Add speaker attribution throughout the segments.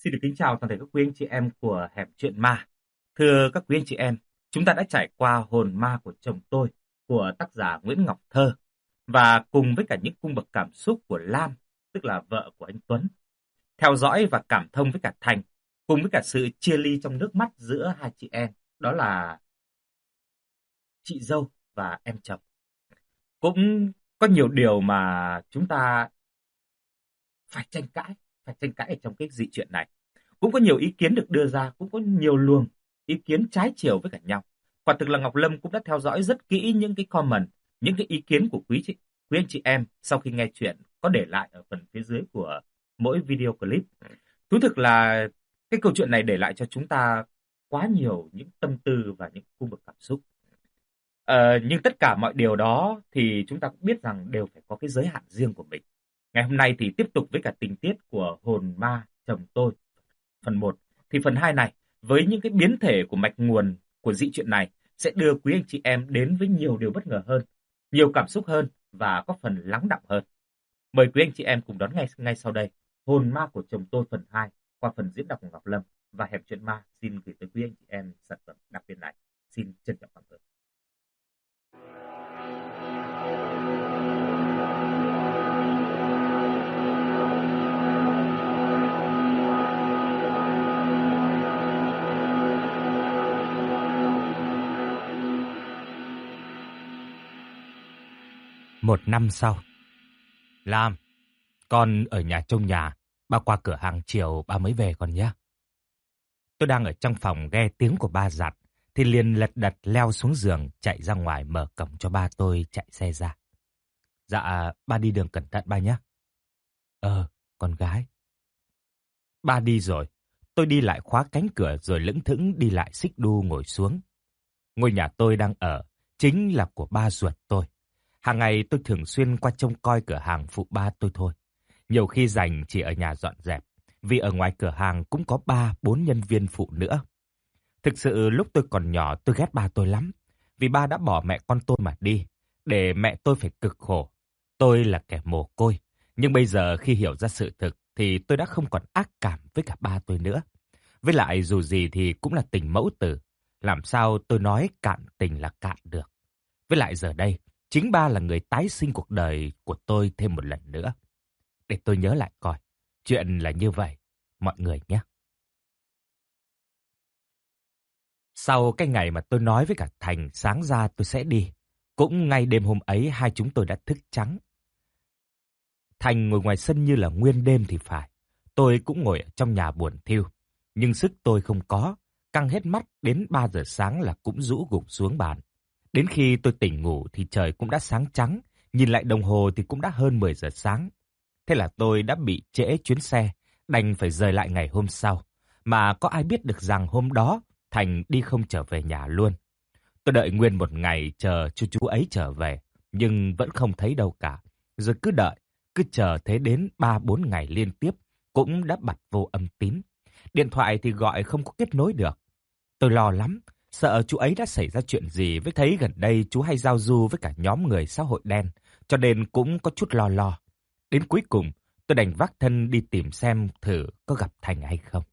Speaker 1: Xin được kính chào toàn thể các quý anh chị em của Hẻm Chuyện Ma. Thưa các quý anh chị em, chúng ta đã trải qua Hồn Ma của chồng tôi của tác giả Nguyễn Ngọc Thơ và cùng với cả những cung bậc cảm xúc của Lam, tức là vợ của anh Tuấn, theo dõi và cảm thông với cả Thành, cùng với cả sự chia ly trong nước mắt giữa hai chị em, đó là chị dâu và em chồng. Cũng có nhiều điều mà chúng ta phải tranh cãi, ở trong cái dị chuyện này. Cũng có nhiều ý kiến được đưa ra, cũng có nhiều luồng ý kiến trái chiều với cả nhau. Quả thực là Ngọc Lâm cũng đã theo dõi rất kỹ những cái comment, những cái ý kiến của quý anh chị em sau khi nghe chuyện có để lại ở phần phía dưới của mỗi video clip. Thú thực là cái câu chuyện này để lại cho chúng ta quá nhiều những tâm tư và những cung bậc cảm xúc. Nhưng tất cả mọi điều đó thì chúng ta cũng biết rằng đều phải có cái giới hạn riêng của mình. Ngày hôm nay thì tiếp tục với cả tình tiết của Hồn Ma chồng tôi phần 1, thì phần 2 này với những cái biến thể của mạch nguồn của dị chuyện này sẽ đưa quý anh chị em đến với nhiều điều bất ngờ hơn, nhiều cảm xúc hơn và có phần lắng đọng hơn. Mời quý anh chị em cùng đón ngay sau đây Hồn Ma của chồng tôi phần 2 qua phần diễn đọc của Ngọc Lâm, và Hẻm Chuyện Ma xin gửi tới quý anh chị em sản phẩm đặc biệt này. Xin trân trọng cảm ơn.
Speaker 2: Một năm sau. Lam, con ở nhà trông nhà, ba qua cửa hàng chiều ba mới về con nhé. Tôi đang ở trong phòng nghe tiếng của ba dặn, thì liền lật đật leo xuống giường chạy ra ngoài mở cổng cho ba tôi chạy xe ra. Dạ, ba đi đường cẩn thận ba nhé. Con gái. Ba đi rồi, tôi đi lại khóa cánh cửa rồi lững thững đi lại xích đu ngồi xuống. Ngôi nhà tôi đang ở chính là của ba ruột tôi. Hàng ngày tôi thường xuyên qua trông coi cửa hàng phụ ba tôi thôi. Nhiều khi rảnh chỉ ở nhà dọn dẹp, vì ở ngoài cửa hàng cũng có 3-4 nhân viên phụ nữa. Thực sự lúc tôi còn nhỏ tôi ghét ba tôi lắm, vì ba đã bỏ mẹ con tôi mà đi, để mẹ tôi phải cực khổ. Tôi là kẻ mồ côi, nhưng bây giờ khi hiểu ra sự thực thì tôi đã không còn ác cảm với cả ba tôi nữa. Với lại dù gì thì cũng là tình mẫu tử, làm sao tôi nói cạn tình là cạn được. Với lại giờ đây, chính ba là người tái sinh cuộc đời của tôi thêm một lần nữa. Để tôi nhớ lại coi, chuyện là như vậy, mọi người nhé. Sau cái ngày mà tôi nói với cả Thành sáng ra tôi sẽ đi, cũng ngay đêm hôm ấy hai chúng tôi đã thức trắng. Thành ngồi ngoài sân như là nguyên đêm thì phải. Tôi cũng ngồi ở trong nhà buồn thiu, nhưng sức tôi không có, căng hết mắt đến 3 giờ sáng là cũng rũ gục xuống bàn. Đến khi tôi tỉnh ngủ thì trời cũng đã sáng trắng, nhìn lại đồng hồ thì cũng đã hơn 10 giờ sáng. Thế là tôi đã bị trễ chuyến xe, đành phải rời lại ngày hôm sau. Mà có ai biết được rằng hôm đó Thành đi không trở về nhà luôn. Tôi đợi nguyên một ngày chờ cho chú ấy trở về, nhưng vẫn không thấy đâu cả. Rồi cứ đợi, cứ chờ thế đến 3-4 ngày liên tiếp, cũng đã bật vô âm tín. Điện thoại thì gọi không có kết nối được. Tôi lo lắm, sợ chú ấy đã xảy ra chuyện gì, với thấy gần đây chú hay giao du với cả nhóm người xã hội đen, cho nên cũng có chút lo. Đến cuối cùng, tôi đành vác thân đi tìm xem thử có gặp Thành hay không.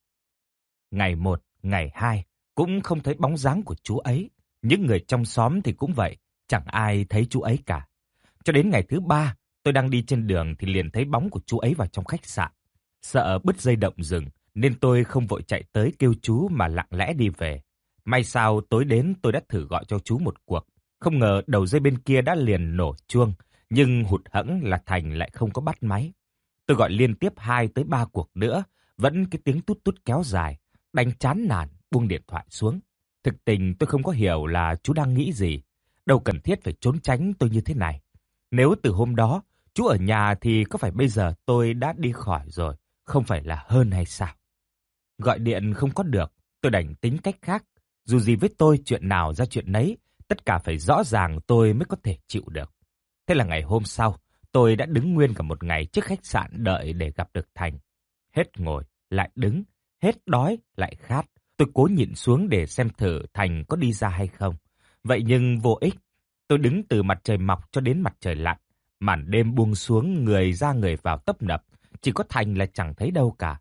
Speaker 2: Ngày 1, ngày 2, cũng không thấy bóng dáng của chú ấy. Những người trong xóm thì cũng vậy, chẳng ai thấy chú ấy cả. Cho đến ngày thứ 3, tôi đang đi trên đường thì liền thấy bóng của chú ấy vào trong khách sạn. Sợ bứt dây động rừng, nên tôi không vội chạy tới kêu chú mà lặng lẽ đi về. May sao tối đến tôi đã thử gọi cho chú một cuộc. Không ngờ đầu dây bên kia đã liền nổ chuông, nhưng hụt hẫng là Thành lại không có bắt máy. Tôi gọi liên tiếp 2-3 cuộc nữa, vẫn cái tiếng tút tút kéo dài, đành chán nản buông điện thoại xuống. Thực tình tôi không có hiểu là chú đang nghĩ gì, đâu cần thiết phải trốn tránh tôi như thế này. Nếu từ hôm đó chú ở nhà thì có phải bây giờ tôi đã đi khỏi rồi, không phải là hơn hay sao? Gọi điện không có được, tôi đành tính cách khác. Dù gì với tôi chuyện nào ra chuyện nấy, tất cả phải rõ ràng tôi mới có thể chịu được. Thế là ngày hôm sau, tôi đã đứng nguyên cả một ngày trước khách sạn đợi để gặp được Thành. Hết ngồi, lại đứng, hết đói, lại khát. Tôi cố nhịn xuống để xem thử Thành có đi ra hay không. Vậy nhưng vô ích. Tôi đứng từ mặt trời mọc cho đến mặt trời lặn. Màn đêm buông xuống, người ra người vào tấp nập. Chỉ có Thành là chẳng thấy đâu cả.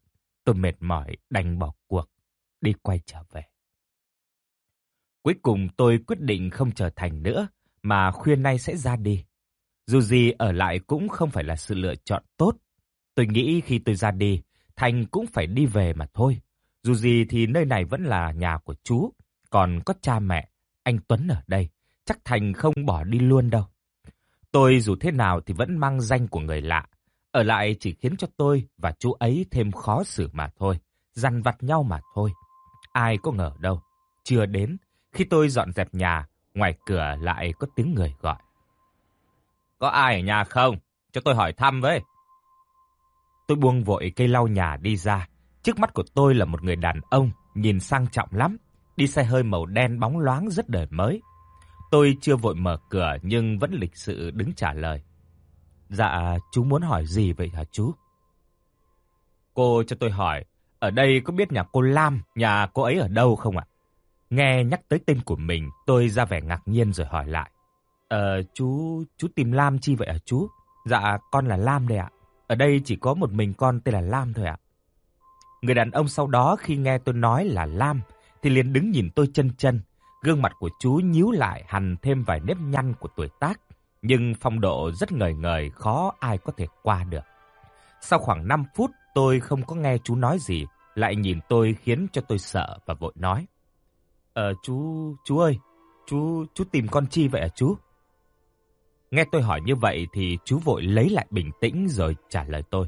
Speaker 2: Tôi mệt mỏi đành bỏ cuộc, đi quay trở về. Cuối cùng tôi quyết định không chờ Thành nữa, mà khuya nay sẽ ra đi. Dù gì ở lại cũng không phải là sự lựa chọn tốt. Tôi nghĩ khi tôi ra đi, Thành cũng phải đi về mà thôi. Dù gì thì nơi này vẫn là nhà của chú, còn có cha mẹ, anh Tuấn ở đây, chắc Thành không bỏ đi luôn đâu. Tôi dù thế nào thì vẫn mang danh của người lạ. Ở lại chỉ khiến cho tôi và chú ấy thêm khó xử mà thôi, dằn vặt nhau mà thôi. Ai có ngờ đâu, chưa đến, khi tôi dọn dẹp nhà, ngoài cửa lại có tiếng người gọi. Có ai ở nhà không? Cho tôi hỏi thăm với. Tôi buông vội cây lau nhà đi ra. Trước mắt của tôi là một người đàn ông, nhìn sang trọng lắm, đi xe hơi màu đen bóng loáng rất đời mới. Tôi chưa vội mở cửa nhưng vẫn lịch sự đứng trả lời. Dạ, chú muốn hỏi gì vậy hả chú? Cô cho tôi hỏi, ở đây có biết nhà cô Lam, nhà cô ấy ở đâu không ạ? Nghe nhắc tới tên của mình, tôi ra vẻ ngạc nhiên rồi hỏi lại. Chú tìm Lam chi vậy hả chú? Dạ, con là Lam đây ạ. Ở đây chỉ có một mình con tên là Lam thôi ạ. Người đàn ông sau đó khi nghe tôi nói là Lam, thì liền đứng nhìn tôi chân chân. Gương mặt của chú nhíu lại hằn thêm vài nếp nhăn của tuổi tác, nhưng phong độ rất ngời ngời, khó ai có thể qua được. Sau khoảng 5 phút, tôi không có nghe chú nói gì, lại nhìn tôi khiến cho tôi sợ và vội nói. Chú ơi, chú tìm con chi vậy hả chú? Nghe tôi hỏi như vậy thì chú vội lấy lại bình tĩnh rồi trả lời tôi.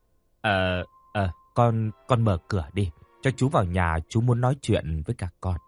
Speaker 2: Con mở cửa đi, cho chú vào nhà, chú muốn nói chuyện với cả con.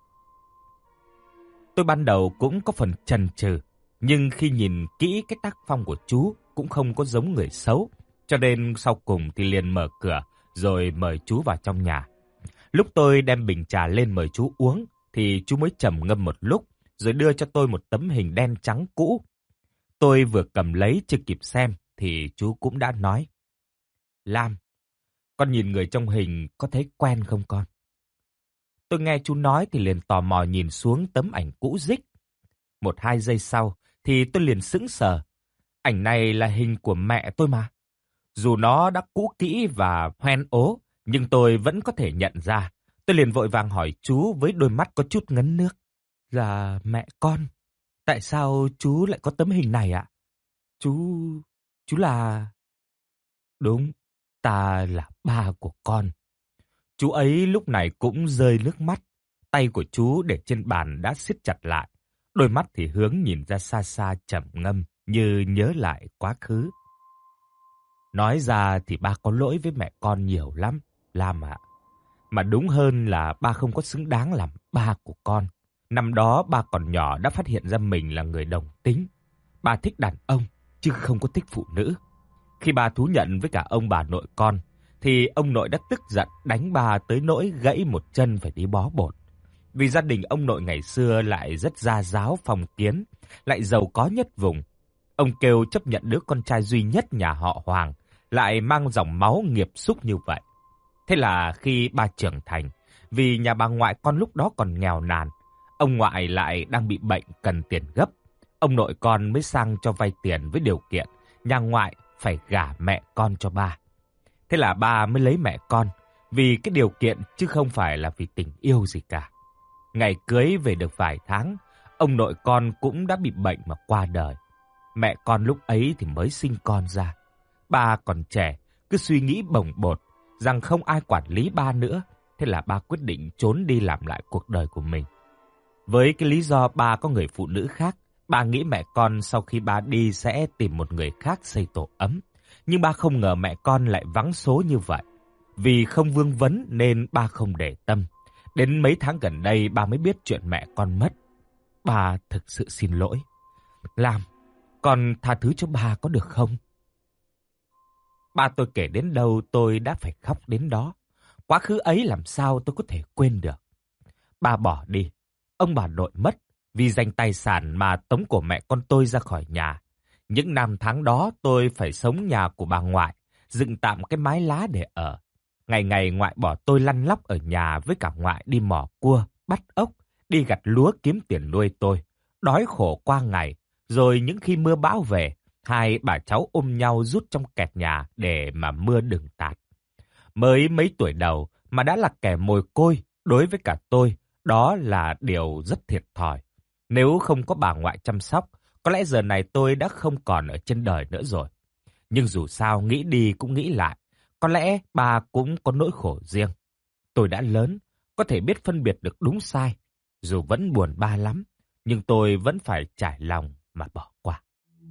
Speaker 2: Tôi ban đầu cũng có phần chần chừ, nhưng khi nhìn kỹ cái tác phong của chú cũng không có giống người xấu, cho nên sau cùng thì liền mở cửa rồi mời chú vào trong nhà. Lúc tôi đem bình trà lên mời chú uống thì chú mới trầm ngâm một lúc rồi đưa cho tôi một tấm hình đen trắng cũ. Tôi vừa cầm lấy chưa kịp xem thì chú cũng đã nói. Lam, con nhìn người trong hình có thấy quen không con? Tôi nghe chú nói thì liền tò mò nhìn xuống tấm ảnh cũ rích. 1-2 giây sau thì tôi liền sững sờ. Ảnh này là hình của mẹ tôi mà. Dù nó đã cũ kỹ và hoen ố, nhưng tôi vẫn có thể nhận ra. Tôi liền vội vàng hỏi chú với đôi mắt có chút ngấn nước. Là mẹ con. Tại sao chú lại có tấm hình này ạ? Chú là... Đúng, ta là ba của con. Chú ấy lúc này cũng rơi nước mắt. Tay của chú để trên bàn đã siết chặt lại. Đôi mắt thì hướng nhìn ra xa xa trầm ngâm như nhớ lại quá khứ. Nói ra thì ba có lỗi với mẹ con nhiều lắm, Lam ạ. Mà đúng hơn là ba không có xứng đáng làm ba của con. Năm đó ba còn nhỏ đã phát hiện ra mình là người đồng tính. Ba thích đàn ông, chứ không có thích phụ nữ. Khi ba thú nhận với cả ông bà nội con, thì ông nội đã tức giận đánh ba tới nỗi gãy một chân phải đi bó bột. Vì gia đình ông nội ngày xưa lại rất gia giáo phong kiến, lại giàu có nhất vùng. Ông kêu chấp nhận đứa con trai duy nhất nhà họ Hoàng, lại mang dòng máu nghiệp xúc như vậy. Thế là khi ba trưởng thành, vì nhà bà ngoại con lúc đó còn nghèo nàn, ông ngoại lại đang bị bệnh cần tiền gấp. Ông nội con mới sang cho vay tiền với điều kiện nhà ngoại phải gả mẹ con cho ba. Thế là ba mới lấy mẹ con, vì cái điều kiện chứ không phải là vì tình yêu gì cả. Ngày cưới về được vài tháng, ông nội con cũng đã bị bệnh mà qua đời. Mẹ con lúc ấy thì mới sinh con ra. Ba còn trẻ, cứ suy nghĩ bồng bột rằng không ai quản lý ba nữa. Thế là ba quyết định trốn đi làm lại cuộc đời của mình. Với cái lý do ba có người phụ nữ khác, ba nghĩ mẹ con sau khi ba đi sẽ tìm một người khác xây tổ ấm. Nhưng ba không ngờ mẹ con lại vắng số như vậy. Vì không vương vấn nên ba không để tâm. Đến mấy tháng gần đây ba mới biết chuyện mẹ con mất. Ba thực sự xin lỗi. Lam, con tha thứ cho ba có được không? Ba tôi kể đến đâu tôi đã phải khóc đến đó. Quá khứ ấy làm sao tôi có thể quên được. Ba bỏ đi, ông bà nội mất vì giành tài sản mà tống cổ mẹ con tôi ra khỏi nhà. Những năm tháng đó tôi phải sống nhà của bà ngoại, dựng tạm cái mái lá để ở. Ngày ngày ngoại bỏ tôi lăn lóc ở nhà với cả ngoại đi mò cua, bắt ốc, đi gặt lúa kiếm tiền nuôi tôi. Đói khổ qua ngày, rồi những khi mưa bão về, hai bà cháu ôm nhau rút trong kẹt nhà để mà mưa đừng tạt. Mới mấy tuổi đầu mà đã là kẻ mồ côi đối với cả tôi, đó là điều rất thiệt thòi. Nếu không có bà ngoại chăm sóc, có lẽ giờ này tôi đã không còn ở trên đời nữa rồi. Nhưng dù sao nghĩ đi cũng nghĩ lại, có lẽ bà cũng có nỗi khổ riêng. Tôi đã lớn, có thể biết phân biệt được đúng sai. Dù vẫn buồn ba lắm, nhưng tôi vẫn phải trải lòng mà bỏ qua.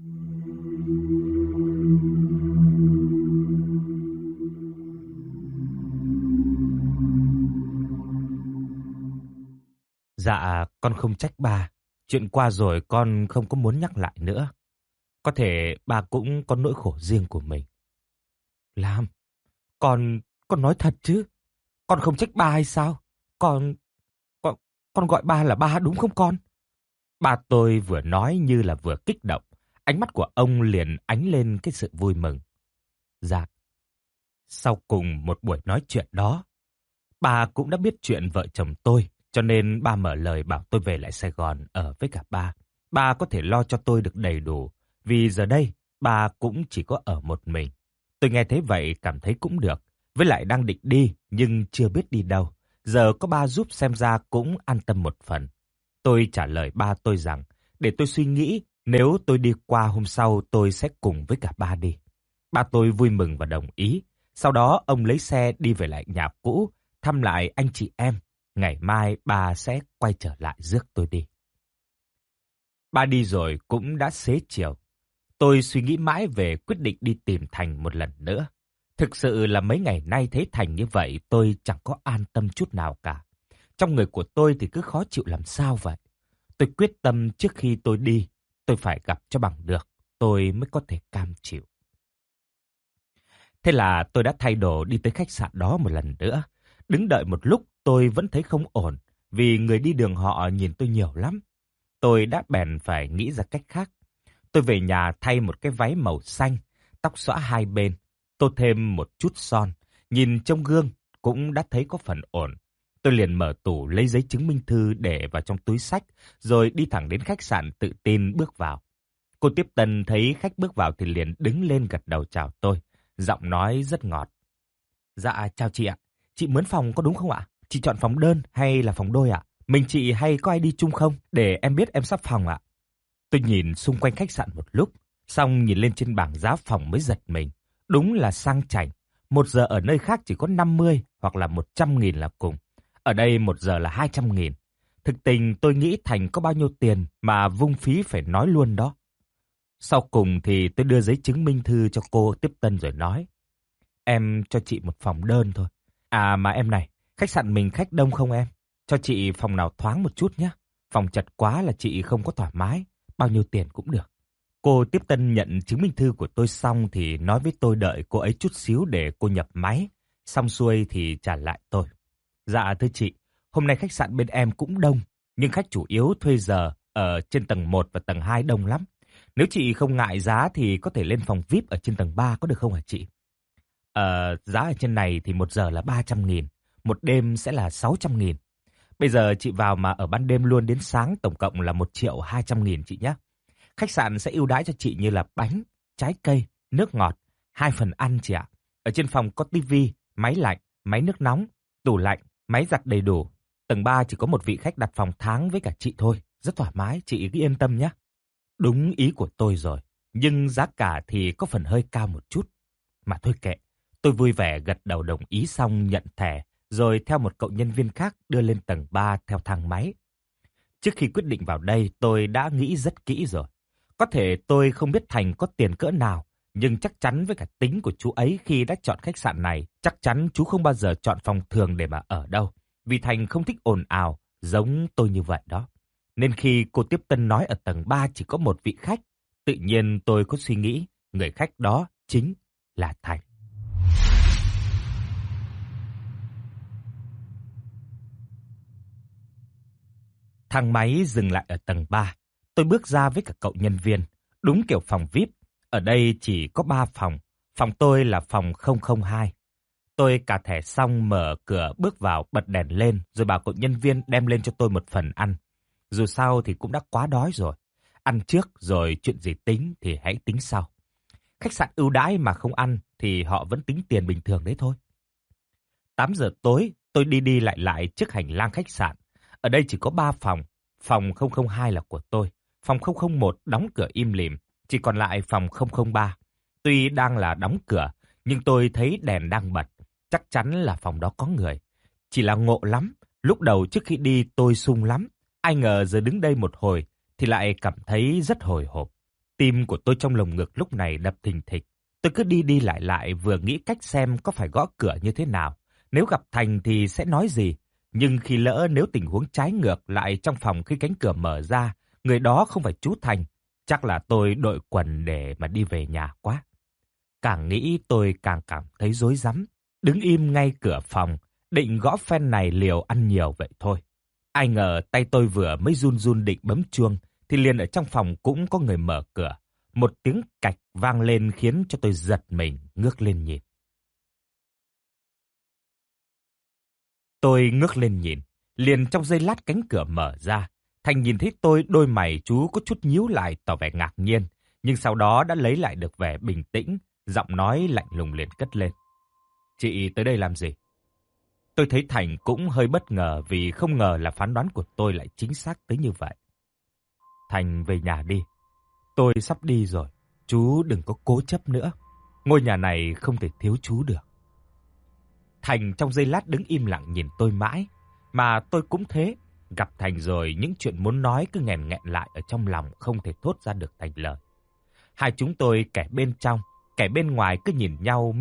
Speaker 2: Dạ, con không trách ba. Chuyện qua rồi con không có muốn nhắc lại nữa. Có thể ba cũng có nỗi khổ riêng của mình. Lam, con nói thật chứ? Con không trách ba hay sao? Con, con, con gọi ba là ba đúng không con? Ba tôi vừa nói như là vừa kích động. Ánh mắt của ông liền ánh lên cái sự vui mừng. Dạ, sau cùng một buổi nói chuyện đó, bà cũng đã biết chuyện vợ chồng tôi, cho nên ba mở lời bảo tôi về lại Sài Gòn ở với cả ba. Ba có thể lo cho tôi được đầy đủ, vì giờ đây ba cũng chỉ có ở một mình. Tôi nghe thế vậy cảm thấy cũng được, với lại đang định đi nhưng chưa biết đi đâu. Giờ có ba giúp xem ra cũng an tâm một phần. Tôi trả lời ba tôi rằng, để tôi suy nghĩ, nếu tôi đi qua hôm sau tôi sẽ cùng với cả ba đi. Ba tôi vui mừng và đồng ý. Sau đó ông lấy xe đi về lại nhà cũ, thăm lại anh chị em. Ngày mai ba sẽ quay trở lại rước tôi đi. Ba đi rồi cũng đã xế chiều. Tôi suy nghĩ mãi về quyết định đi tìm Thành một lần nữa. Thực sự là mấy ngày nay thấy Thành như vậy tôi chẳng có an tâm chút nào cả. Trong người của tôi thì cứ khó chịu làm sao vậy. Tôi quyết tâm trước khi tôi đi, tôi phải gặp cho bằng được, tôi mới có thể cam chịu. Thế là tôi đã thay đồ đi tới khách sạn đó một lần nữa. Đứng đợi một lúc tôi vẫn thấy không ổn, vì người đi đường họ nhìn tôi nhiều lắm. Tôi đã bèn phải nghĩ ra cách khác. Tôi về nhà thay một cái váy màu xanh, tóc xõa hai bên, tô thêm một chút son. Nhìn trong gương cũng đã thấy có phần ổn. Tôi liền mở tủ lấy giấy chứng minh thư để vào trong túi xách, rồi đi thẳng đến khách sạn tự tin bước vào. Cô tiếp tân thấy khách bước vào thì liền đứng lên gật đầu chào tôi, giọng nói rất ngọt. Dạ, chào chị ạ. Chị mướn phòng có đúng không ạ? Chị chọn phòng đơn hay là phòng đôi ạ? Mình chị hay có ai đi chung không? Để em biết em sắp phòng ạ. Tôi nhìn xung quanh khách sạn một lúc, xong nhìn lên trên bảng giá phòng mới giật mình. Đúng là sang chảnh. 1 giờ ở nơi khác chỉ có 50 hoặc là 100.000 là cùng. Ở đây 1 giờ là 200.000. Thực tình tôi nghĩ Thành có bao nhiêu tiền mà vung phí phải nói luôn đó. Sau cùng thì tôi đưa giấy chứng minh thư cho cô tiếp tân rồi nói. Em cho chị một phòng đơn thôi. À mà em này, khách sạn mình khách đông không em? Cho chị phòng nào thoáng một chút nhé. Phòng chật quá là chị không có thoải mái. Bao nhiêu tiền cũng được. Cô tiếp tân nhận chứng minh thư của tôi xong thì nói với tôi đợi cô ấy chút xíu để cô nhập máy. Xong xuôi thì trả lại tôi. Dạ thưa chị, hôm nay khách sạn bên em cũng đông, nhưng khách chủ yếu thuê giờ ở trên tầng 1 và tầng 2 đông lắm. Nếu chị không ngại giá thì có thể lên phòng VIP ở trên tầng 3 có được không hả chị? Giá ở trên này thì 1 giờ là 300.000, một đêm sẽ là 600.000. Bây giờ chị vào mà ở ban đêm luôn đến sáng tổng cộng là 1.200.000 chị nhé. Khách sạn sẽ ưu đãi cho chị như là bánh, trái cây, nước ngọt, 2 phần ăn chị ạ. Ở trên phòng có tivi, máy lạnh, máy nước nóng, tủ lạnh, máy giặt đầy đủ. Tầng 3 chỉ có một vị khách đặt phòng tháng với cả chị thôi. Rất thoải mái, chị cứ yên tâm nhé. Đúng ý của tôi rồi, nhưng giá cả thì có phần hơi cao một chút. Mà thôi kệ, tôi vui vẻ gật đầu đồng ý xong nhận thẻ, rồi theo một cậu nhân viên khác đưa lên tầng 3 theo thang máy. Trước khi quyết định vào đây, tôi đã nghĩ rất kỹ rồi. Có thể tôi không biết Thành có tiền cỡ nào, nhưng chắc chắn với cả tính của chú ấy khi đã chọn khách sạn này, chắc chắn chú không bao giờ chọn phòng thường để mà ở đâu. Vì Thành không thích ồn ào, giống tôi như vậy đó. Nên khi cô tiếp tân nói ở tầng 3 chỉ có một vị khách, tự nhiên tôi có suy nghĩ người khách đó chính là Thành. Thang máy dừng lại ở tầng 3. Tôi bước ra với cả cậu nhân viên. Đúng kiểu phòng VIP. Ở đây chỉ có 3 phòng. Phòng tôi là phòng 002. Tôi cà thẻ xong mở cửa bước vào bật đèn lên rồi bảo cậu nhân viên đem lên cho tôi một phần ăn. Dù sao thì cũng đã quá đói rồi. Ăn trước rồi chuyện gì tính thì hãy tính sau. Khách sạn ưu đãi mà không ăn thì họ vẫn tính tiền bình thường đấy thôi. 8 giờ tối, tôi đi đi lại lại trước hành lang khách sạn. Ở đây chỉ có 3 phòng. Phòng 002 là của tôi. Phòng 001 đóng cửa im lìm. Chỉ còn lại phòng 003. Tuy đang là đóng cửa, nhưng tôi thấy đèn đang bật. Chắc chắn là phòng đó có người. Chỉ là ngộ lắm. Lúc đầu trước khi đi tôi sung lắm. Ai ngờ giờ đứng đây một hồi thì lại cảm thấy rất hồi hộp. Tim của tôi trong lồng ngực lúc này đập thình thịch. Tôi cứ đi đi lại lại vừa nghĩ cách xem có phải gõ cửa như thế nào. Nếu gặp Thành thì sẽ nói gì. Nhưng khi lỡ nếu tình huống trái ngược lại trong phòng khi cánh cửa mở ra, người đó không phải chú Thành, chắc là tôi đội quần để mà đi về nhà quá. Càng nghĩ tôi càng cảm thấy rối rắm. Đứng im ngay cửa phòng, định gõ phen này liều ăn nhiều vậy thôi. Ai ngờ tay tôi vừa mới run run định bấm chuông, thì liền ở trong phòng cũng có người mở cửa. Một tiếng cạch vang lên khiến cho tôi giật mình ngước lên nhìn. Tôi ngước lên nhìn, liền trong giây lát cánh cửa mở ra. Thành nhìn thấy tôi, đôi mày chú có chút nhíu lại tỏ vẻ ngạc nhiên, nhưng sau đó đã lấy lại được vẻ bình tĩnh, giọng nói lạnh lùng liền cất lên. Chị tới đây làm gì? Tôi thấy Thành cũng hơi bất ngờ vì không ngờ là phán đoán của tôi lại chính xác tới như vậy. Thành về nhà đi. Tôi sắp đi rồi. Chú đừng có cố chấp nữa. Ngôi nhà này không thể thiếu chú được. Thành trong giây lát đứng im lặng nhìn tôi mãi. Mà tôi cũng thế. Gặp Thành rồi những chuyện muốn nói cứ nghẹn nghẹn lại ở trong lòng không thể thốt ra được thành lời. Hai chúng tôi kẻ bên trong, kẻ bên ngoài cứ nhìn nhau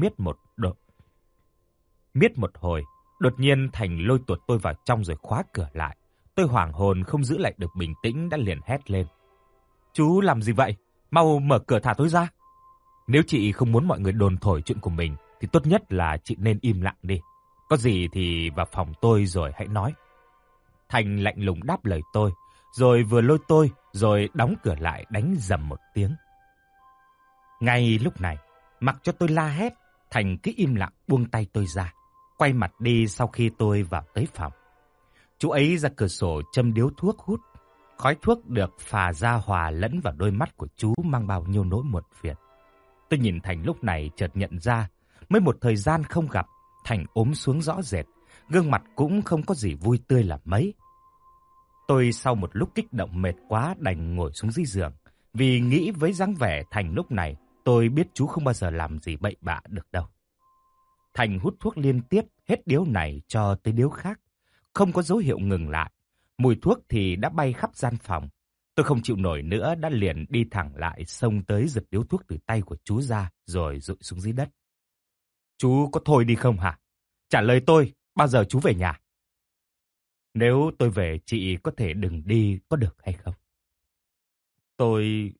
Speaker 2: miết một hồi. Đột nhiên Thành lôi tuột tôi vào trong rồi khóa cửa lại. Tôi hoảng hồn không giữ lại được bình tĩnh đã liền hét lên. Chú làm gì vậy? Mau mở cửa thả tôi ra. Nếu chị không muốn mọi người đồn thổi chuyện của mình thì tốt nhất là chị nên im lặng đi. Có gì thì vào phòng tôi rồi hãy nói. Thành lạnh lùng đáp lời tôi, rồi vừa lôi tôi, rồi đóng cửa lại đánh rầm một tiếng. Ngay lúc này, mặc cho tôi la hét, Thành cứ im lặng buông tay tôi ra, quay mặt đi sau khi tôi vào tới phòng. Chú ấy ra cửa sổ châm điếu thuốc hút. Khói thuốc được phà ra hòa lẫn vào đôi mắt của chú mang bao nhiêu nỗi muộn phiền. Tôi nhìn Thành lúc này chợt nhận ra, mới một thời gian không gặp, Thành ốm xuống rõ rệt, gương mặt cũng không có gì vui tươi là mấy. Tôi sau một lúc kích động mệt quá đành ngồi xuống dưới giường, vì nghĩ với dáng vẻ Thành lúc này, tôi biết chú không bao giờ làm gì bậy bạ được đâu. Thành hút thuốc liên tiếp, hết điếu này cho tới điếu khác, không có dấu hiệu ngừng lại. Mùi thuốc thì đã bay khắp gian phòng. Tôi không chịu nổi nữa đã liền đi thẳng lại xông tới giật điếu thuốc từ tay của chú ra rồi dụi xuống dưới đất. Chú có thôi đi không hả? Trả lời tôi, bao giờ chú về nhà? Nếu tôi về chị có thể đừng đi có được hay không? Tôi...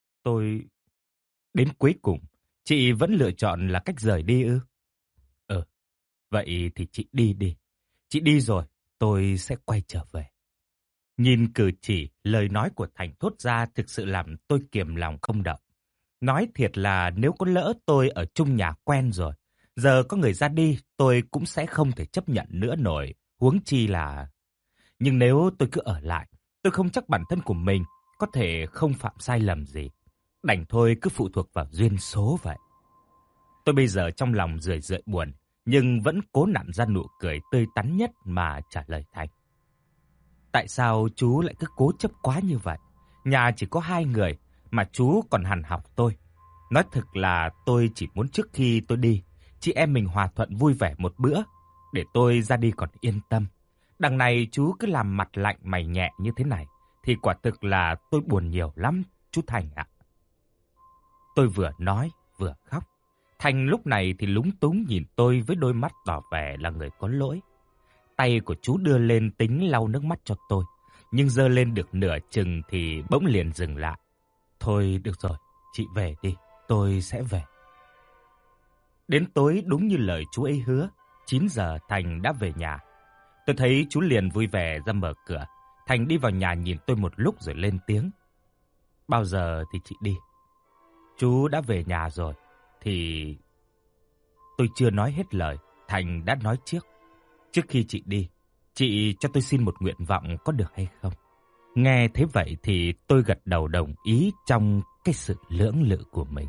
Speaker 2: Đến cuối cùng, chị vẫn lựa chọn là cách rời đi ư? Vậy thì chị đi đi. Chị đi rồi, tôi sẽ quay trở về. Nhìn cử chỉ, lời nói của Thành thốt ra thực sự làm tôi kiềm lòng không đậu. Nói thiệt là nếu có lỡ tôi ở chung nhà quen rồi, giờ có người ra đi tôi cũng sẽ không thể chấp nhận nữa nổi, huống chi là... Nhưng nếu tôi cứ ở lại, tôi không chắc bản thân của mình có thể không phạm sai lầm gì. Đành thôi cứ phụ thuộc vào duyên số vậy. Tôi bây giờ trong lòng rười rượi buồn, nhưng vẫn cố nặn ra nụ cười tươi tắn nhất mà trả lời Thành. Tại sao chú lại cứ cố chấp quá như vậy? Nhà chỉ có 2 người mà chú còn hằn học tôi. Nói thực là tôi chỉ muốn trước khi tôi đi, chị em mình hòa thuận vui vẻ một bữa, để tôi ra đi còn yên tâm. Đằng này chú cứ làm mặt lạnh mày nhẹ như thế này, thì quả thực là tôi buồn nhiều lắm, chú Thành ạ. Tôi vừa nói, vừa khóc. Thành lúc này thì lúng túng nhìn tôi với đôi mắt tỏ vẻ là người có lỗi. Tay của chú đưa lên tính lau nước mắt cho tôi, nhưng giơ lên được nửa chừng thì bỗng liền dừng lại. Thôi được rồi, chị về đi, tôi sẽ về. Đến tối đúng như lời chú ấy hứa, 9 giờ Thành đã về nhà. Tôi thấy chú liền vui vẻ ra mở cửa. Thành đi vào nhà nhìn tôi một lúc rồi lên tiếng. Bao giờ thì chị đi? Chú đã về nhà rồi, thì... Tôi chưa nói hết lời, Thành đã nói trước. Trước khi chị đi, chị cho tôi xin một nguyện vọng có được hay không? Nghe thế vậy thì tôi gật đầu đồng ý trong cái sự lưỡng lự của mình.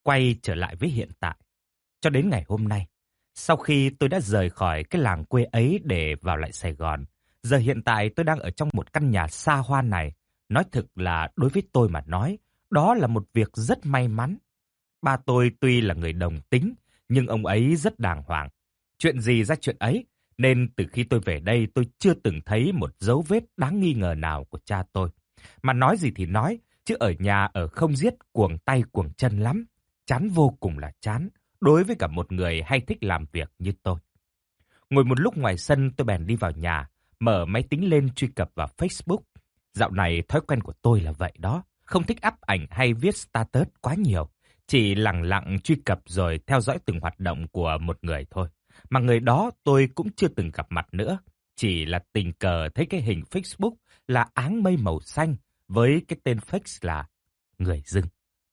Speaker 2: quay trở lại với hiện tại. Cho đến ngày hôm nay, sau khi tôi đã rời khỏi cái làng quê ấy để vào lại Sài Gòn, giờ hiện tại tôi đang ở trong một căn nhà xa hoa này. Nói thực là đối với tôi mà nói, đó là một việc rất may mắn. Ba tôi tuy là người đồng tính, nhưng ông ấy rất đàng hoàng. Chuyện gì ra chuyện ấy, nên từ khi tôi về đây tôi chưa từng thấy một dấu vết đáng nghi ngờ nào của cha tôi. Mà nói gì thì nói, chứ ở nhà ở không giết cuồng tay cuồng chân lắm. Chán vô cùng là chán, đối với cả một người hay thích làm việc như tôi. Ngồi một lúc ngoài sân tôi bèn đi vào nhà, mở máy tính lên truy cập vào Facebook. Dạo này thói quen của tôi là vậy đó, không thích up ảnh hay viết status quá nhiều. Chỉ lẳng lặng truy cập rồi theo dõi từng hoạt động của một người thôi. Mà người đó tôi cũng chưa từng gặp mặt nữa. Chỉ là tình cờ thấy cái hình Facebook là áng mây màu xanh với cái tên fake là Người Dưng.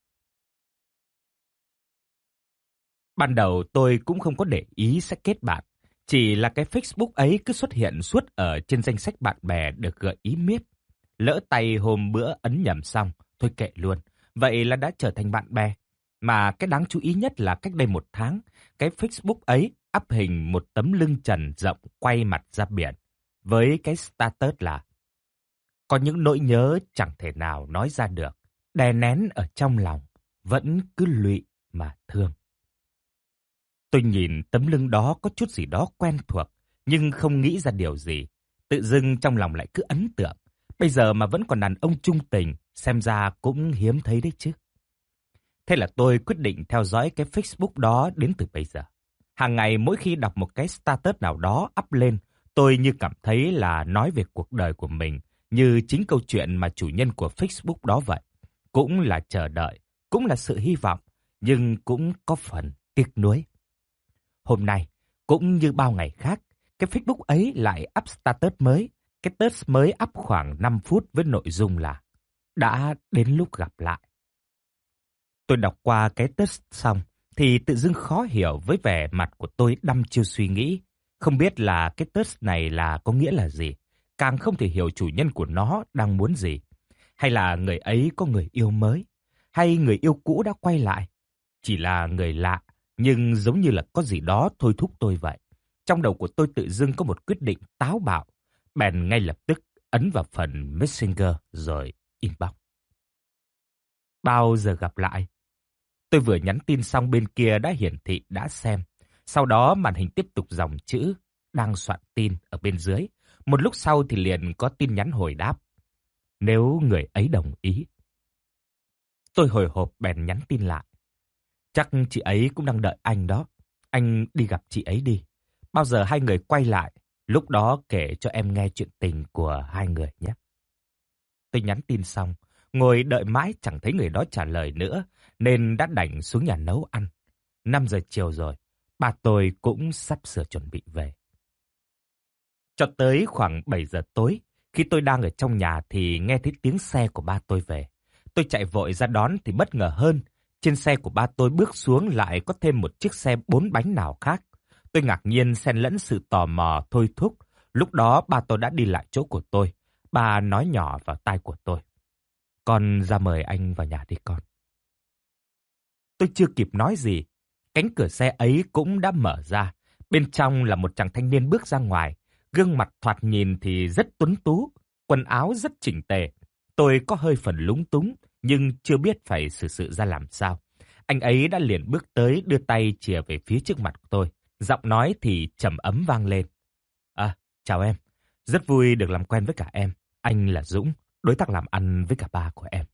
Speaker 2: Ban đầu tôi cũng không có để ý sẽ kết bạn. Chỉ là cái Facebook ấy cứ xuất hiện suốt ở trên danh sách bạn bè được gợi ý miết. Lỡ tay hôm bữa ấn nhầm xong, thôi kệ luôn. Vậy là đã trở thành bạn bè. Mà cái đáng chú ý nhất là cách đây 1 tháng, cái Facebook ấy up hình một tấm lưng trần rộng quay mặt ra biển. Với cái status là có những nỗi nhớ chẳng thể nào nói ra được, đè nén ở trong lòng, vẫn cứ lụy mà thương. Tôi nhìn tấm lưng đó có chút gì đó quen thuộc, nhưng không nghĩ ra điều gì. Tự dưng trong lòng lại cứ ấn tượng. Bây giờ mà vẫn còn đàn ông trung tình, xem ra cũng hiếm thấy đấy chứ. Thế là tôi quyết định theo dõi cái Facebook đó đến từ bây giờ. Hàng ngày mỗi khi đọc một cái status nào đó up lên, tôi như cảm thấy là nói về cuộc đời của mình, như chính câu chuyện mà chủ nhân của Facebook đó vậy. Cũng là chờ đợi, cũng là sự hy vọng, nhưng cũng có phần tiếc nuối. Hôm nay, cũng như bao ngày khác, cái Facebook ấy lại up status mới. Cái status mới up khoảng 5 phút với nội dung là đã đến lúc gặp lại. Tôi đọc qua cái text xong thì tự dưng khó hiểu với vẻ mặt của tôi đăm chiêu suy nghĩ. Không biết là cái text này là có nghĩa là gì. Càng không thể hiểu chủ nhân của nó đang muốn gì. Hay là người ấy có người yêu mới. Hay người yêu cũ đã quay lại. Chỉ là người lạ, nhưng giống như là có gì đó thôi thúc tôi vậy. Trong đầu của tôi tự dưng có một quyết định táo bạo. Bèn ngay lập tức ấn vào phần Messenger rồi inbox. Bao giờ gặp lại? Tôi vừa nhắn tin xong bên kia đã hiển thị đã xem. Sau đó màn hình tiếp tục dòng chữ đang soạn tin ở bên dưới. Một lúc sau thì liền có tin nhắn hồi đáp. Nếu người ấy đồng ý. Tôi hồi hộp bèn nhắn tin lại. Chắc chị ấy cũng đang đợi anh đó. Anh đi gặp chị ấy đi. Bao giờ hai người quay lại, lúc đó kể cho em nghe chuyện tình của hai người nhé. Tôi nhắn tin xong, ngồi đợi mãi chẳng thấy người đó trả lời nữa, nên đã đành xuống nhà nấu ăn. 5 giờ chiều rồi, bà tôi cũng sắp sửa chuẩn bị về. Cho tới khoảng 7 giờ tối, khi tôi đang ở trong nhà thì nghe thấy tiếng xe của ba tôi về. Tôi chạy vội ra đón thì bất ngờ hơn. Trên xe của ba tôi bước xuống lại có thêm một chiếc xe 4 bánh nào khác. Tôi ngạc nhiên xen lẫn sự tò mò thôi thúc. Lúc đó ba tôi đã đi lại chỗ của tôi. Bà nói nhỏ vào tai của tôi. Con ra mời anh vào nhà đi con. Tôi chưa kịp nói gì. Cánh cửa xe ấy cũng đã mở ra. Bên trong là một chàng thanh niên bước ra ngoài. Gương mặt thoạt nhìn thì rất tuấn tú. Quần áo rất chỉnh tề. Tôi có hơi phần lúng túng, nhưng chưa biết phải xử sự ra làm sao. Anh ấy đã liền bước tới đưa tay chìa về phía trước mặt của tôi. Giọng nói thì trầm ấm vang lên. À, chào em. Rất vui được làm quen với cả em. Anh là Dũng, đối tác làm ăn với cả ba của em.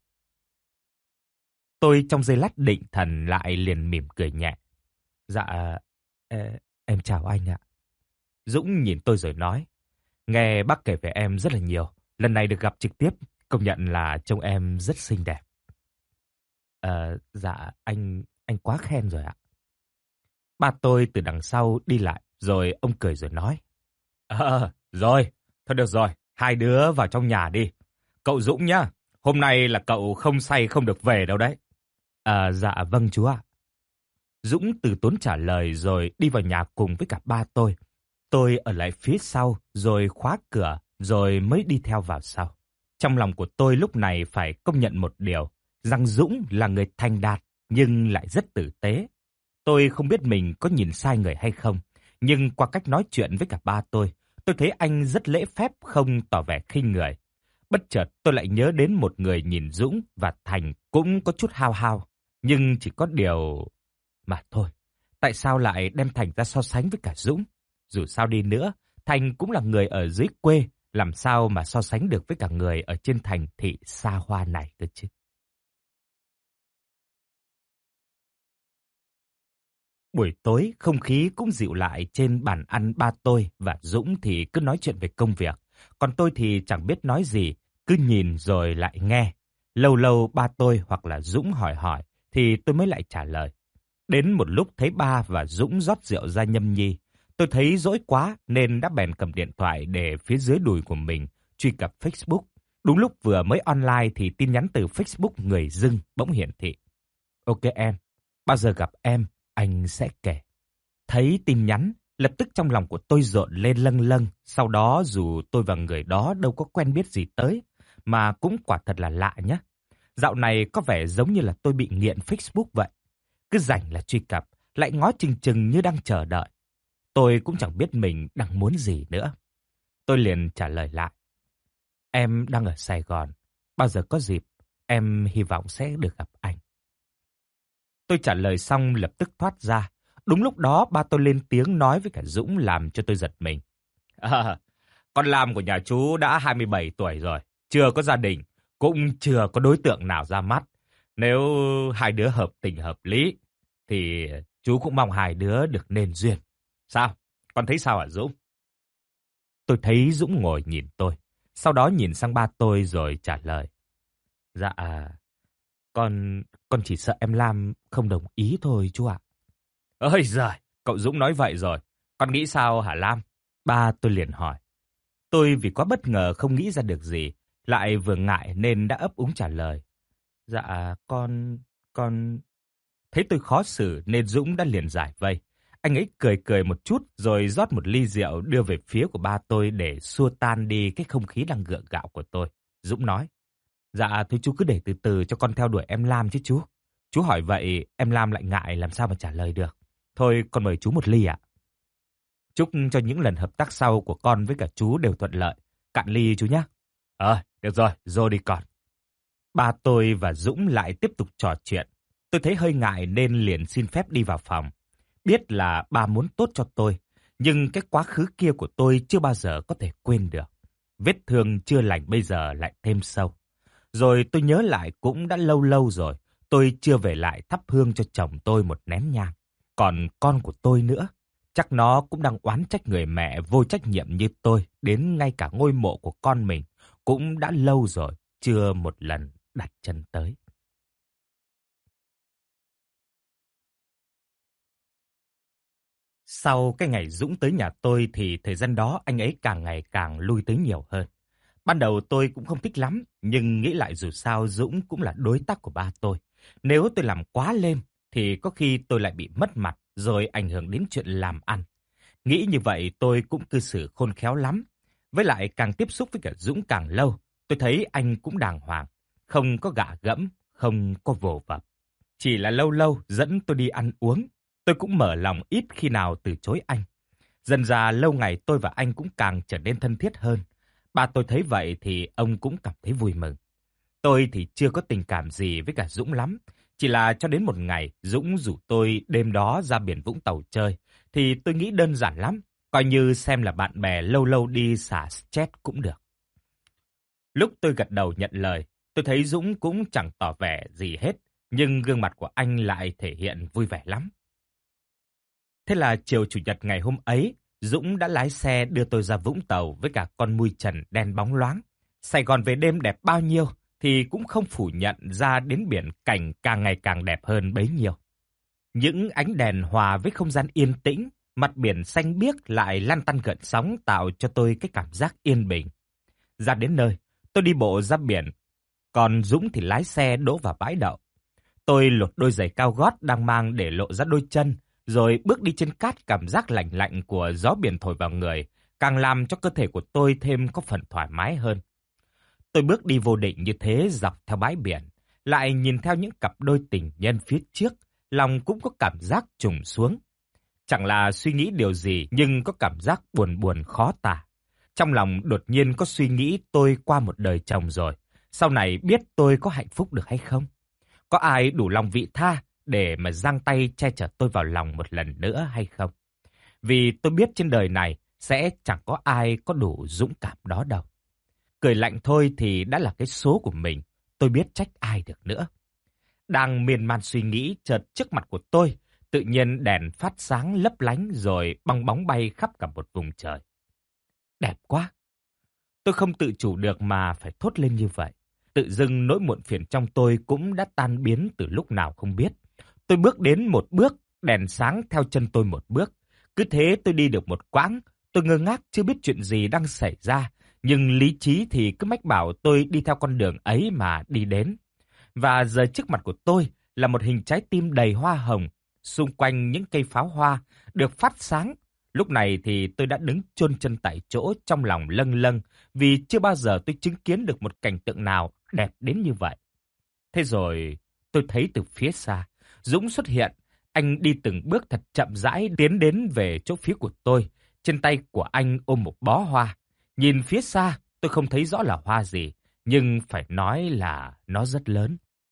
Speaker 2: Tôi trong giây lát định thần lại liền mỉm cười nhẹ. Dạ, em chào anh ạ. Dũng nhìn tôi rồi nói. Nghe bác kể về em rất là nhiều. Lần này được gặp trực tiếp, công nhận là trông em rất xinh đẹp. Dạ, anh quá khen rồi ạ. Ba tôi từ đằng sau đi lại, rồi ông cười rồi nói. Rồi, thôi được rồi, hai đứa vào trong nhà đi. Cậu Dũng nhá, hôm nay là cậu không say không được về đâu đấy. Dạ vâng chú ạ. Dũng từ tốn trả lời rồi đi vào nhà cùng với cả ba tôi. Tôi ở lại phía sau, rồi khóa cửa, rồi mới đi theo vào sau. Trong lòng của tôi lúc này phải công nhận một điều, rằng Dũng là người thành đạt, nhưng lại rất tử tế. Tôi không biết mình có nhìn sai người hay không, nhưng qua cách nói chuyện với cả ba tôi thấy anh rất lễ phép, không tỏ vẻ khinh người. Bất chợt tôi lại nhớ đến một người nhìn Dũng và Thành cũng có chút hao hao, nhưng chỉ có điều... Mà thôi, tại sao lại đem Thành ra so sánh với cả Dũng? Dù sao đi nữa, Thành cũng là người ở dưới quê, làm sao mà so sánh được với cả người ở trên thành thị xa hoa này cơ chứ? Buổi tối, không khí cũng dịu lại. Trên bàn ăn, ba tôi và Dũng thì cứ nói chuyện về công việc. Còn tôi thì chẳng biết nói gì, cứ nhìn rồi lại nghe. Lâu lâu ba tôi hoặc là Dũng hỏi thì tôi mới lại trả lời. Đến một lúc thấy ba và Dũng rót rượu ra nhâm nhi. Tôi thấy dỗi quá nên đã bèn cầm điện thoại để phía dưới đùi của mình truy cập Facebook. Đúng lúc vừa mới online thì tin nhắn từ Facebook người dưng bỗng hiển thị. Ok em, bao giờ gặp em, anh sẽ kể. Thấy tin nhắn, lập tức trong lòng của tôi rộn lên lâng lâng. Sau đó dù tôi và người đó đâu có quen biết gì tới, mà cũng quả thật là lạ nhé. Dạo này có vẻ giống như là tôi bị nghiện Facebook vậy. Cứ rảnh là truy cập, lại ngó chừng chừng như đang chờ đợi. Tôi cũng chẳng biết mình đang muốn gì nữa. Tôi liền trả lời lại. Em đang ở Sài Gòn. Bao giờ có dịp, em hy vọng sẽ được gặp anh. Tôi trả lời xong lập tức thoát ra. Đúng lúc đó ba tôi lên tiếng nói với cả Dũng làm cho tôi giật mình. Con Lam của nhà chú đã 27 tuổi rồi, chưa có gia đình, cũng chưa có đối tượng nào ra mắt. Nếu hai đứa hợp tình hợp lý, thì chú cũng mong hai đứa được nên duyên. Sao? Con thấy sao hả Dũng? Tôi thấy Dũng ngồi nhìn tôi, sau đó nhìn sang ba tôi rồi trả lời. Dạ, con chỉ sợ em Lam không đồng ý thôi chú ạ. Ơi giời, cậu Dũng nói vậy rồi. Con nghĩ sao hả Lam? Ba tôi liền hỏi. Tôi vì quá bất ngờ không nghĩ ra được gì, lại vừa ngại nên đã ấp úng trả lời. Dạ, con... Thấy tôi khó xử nên Dũng đã liền giải vây. Anh ấy cười cười một chút rồi rót một ly rượu đưa về phía của ba tôi để xua tan đi cái không khí đang gượng gạo của tôi. Dũng nói. Dạ, thôi chú cứ để từ từ cho con theo đuổi em Lam chứ chú. Chú hỏi vậy, em Lam lại ngại làm sao mà trả lời được. Thôi, con mời chú một ly ạ. Chúc cho những lần hợp tác sau của con với cả chú đều thuận lợi. Cạn ly chú nhé. Được rồi, rồi đi con. Ba tôi và Dũng lại tiếp tục trò chuyện. Tôi thấy hơi ngại nên liền xin phép đi vào phòng. Biết là ba muốn tốt cho tôi, nhưng cái quá khứ kia của tôi chưa bao giờ có thể quên được. Vết thương chưa lành bây giờ lại thêm sâu. Rồi tôi nhớ lại cũng đã lâu lâu rồi, tôi chưa về lại thắp hương cho chồng tôi một nén nhang. Còn con của tôi nữa, chắc nó cũng đang oán trách người mẹ vô trách nhiệm như tôi, đến ngay cả ngôi mộ của con mình cũng đã lâu rồi, chưa một lần đặt chân tới. Sau cái ngày Dũng tới nhà tôi thì thời gian đó anh ấy càng ngày càng lui tới nhiều hơn. Ban đầu tôi cũng không thích lắm, nhưng nghĩ lại dù sao Dũng cũng là đối tác của ba tôi. Nếu tôi làm quá lên thì có khi tôi lại bị mất mặt rồi ảnh hưởng đến chuyện làm ăn. Nghĩ như vậy tôi cũng cư xử khôn khéo lắm. Với lại càng tiếp xúc với cả Dũng càng lâu, tôi thấy anh cũng đàng hoàng, không có gạ gẫm, không có vồ vập. Chỉ là lâu lâu dẫn tôi đi ăn uống, tôi cũng mở lòng ít khi nào từ chối anh. Dần dà lâu ngày tôi và anh cũng càng trở nên thân thiết hơn. Ba tôi thấy vậy thì ông cũng cảm thấy vui mừng. Tôi thì chưa có tình cảm gì với cả Dũng lắm. Chỉ là cho đến một ngày Dũng rủ tôi đêm đó ra biển Vũng Tàu chơi, thì tôi nghĩ đơn giản lắm. Coi như xem là bạn bè lâu lâu đi xả stress cũng được. Lúc tôi gật đầu nhận lời, tôi thấy Dũng cũng chẳng tỏ vẻ gì hết, nhưng gương mặt của anh lại thể hiện vui vẻ lắm. Thế là chiều Chủ nhật ngày hôm ấy, Dũng đã lái xe đưa tôi ra Vũng Tàu với cả con mui trần đen bóng loáng. Sài Gòn về đêm đẹp bao nhiêu thì cũng không phủ nhận ra đến biển cảnh càng ngày càng đẹp hơn bấy nhiêu. Những ánh đèn hòa với không gian yên tĩnh, mặt biển xanh biếc lại lăn tăn gợn sóng tạo cho tôi cái cảm giác yên bình. Ra đến nơi, tôi đi bộ ra biển, còn Dũng thì lái xe đỗ vào bãi đậu. Tôi lột đôi giày cao gót đang mang để lộ ra đôi chân, rồi bước đi trên cát, cảm giác lạnh lạnh của gió biển thổi vào người, càng làm cho cơ thể của tôi thêm có phần thoải mái hơn. Tôi bước đi vô định như thế dọc theo bãi biển, lại nhìn theo những cặp đôi tình nhân phía trước, lòng cũng có cảm giác trùng xuống. Chẳng là suy nghĩ điều gì nhưng có cảm giác buồn buồn khó tả. Trong lòng đột nhiên có suy nghĩ tôi qua một đời chồng rồi, sau này biết tôi có hạnh phúc được hay không? Có ai đủ lòng vị tha để mà giang tay che chở tôi vào lòng một lần nữa hay không? Vì tôi biết trên đời này sẽ chẳng có ai có đủ dũng cảm đó đâu. Cười lạnh thôi thì đã là cái số của mình, tôi biết trách ai được nữa. Đang miên man suy nghĩ, chợt trước mặt của tôi, tự nhiên đèn phát sáng lấp lánh rồi bong bóng bay khắp cả một vùng trời. Đẹp quá! Tôi không tự chủ được mà phải thốt lên như vậy. Tự dưng nỗi muộn phiền trong tôi cũng đã tan biến từ lúc nào không biết. Tôi bước đến một bước, đèn sáng theo chân tôi một bước. Cứ thế tôi đi được một quãng, tôi ngơ ngác chưa biết chuyện gì đang xảy ra. Nhưng lý trí thì cứ mách bảo tôi đi theo con đường ấy mà đi đến. Và giờ trước mặt của tôi là một hình trái tim đầy hoa hồng, xung quanh những cây pháo hoa được phát sáng. Lúc này thì tôi đã đứng chôn chân tại chỗ trong lòng lâng lâng vì chưa bao giờ tôi chứng kiến được một cảnh tượng nào đẹp đến như vậy. Thế rồi tôi thấy từ phía xa, Dũng xuất hiện. Anh đi từng bước thật chậm rãi tiến đến về chỗ phía của tôi. Trên tay của anh ôm một bó hoa. Nhìn phía xa tôi không thấy rõ là hoa gì, nhưng phải nói là nó rất lớn.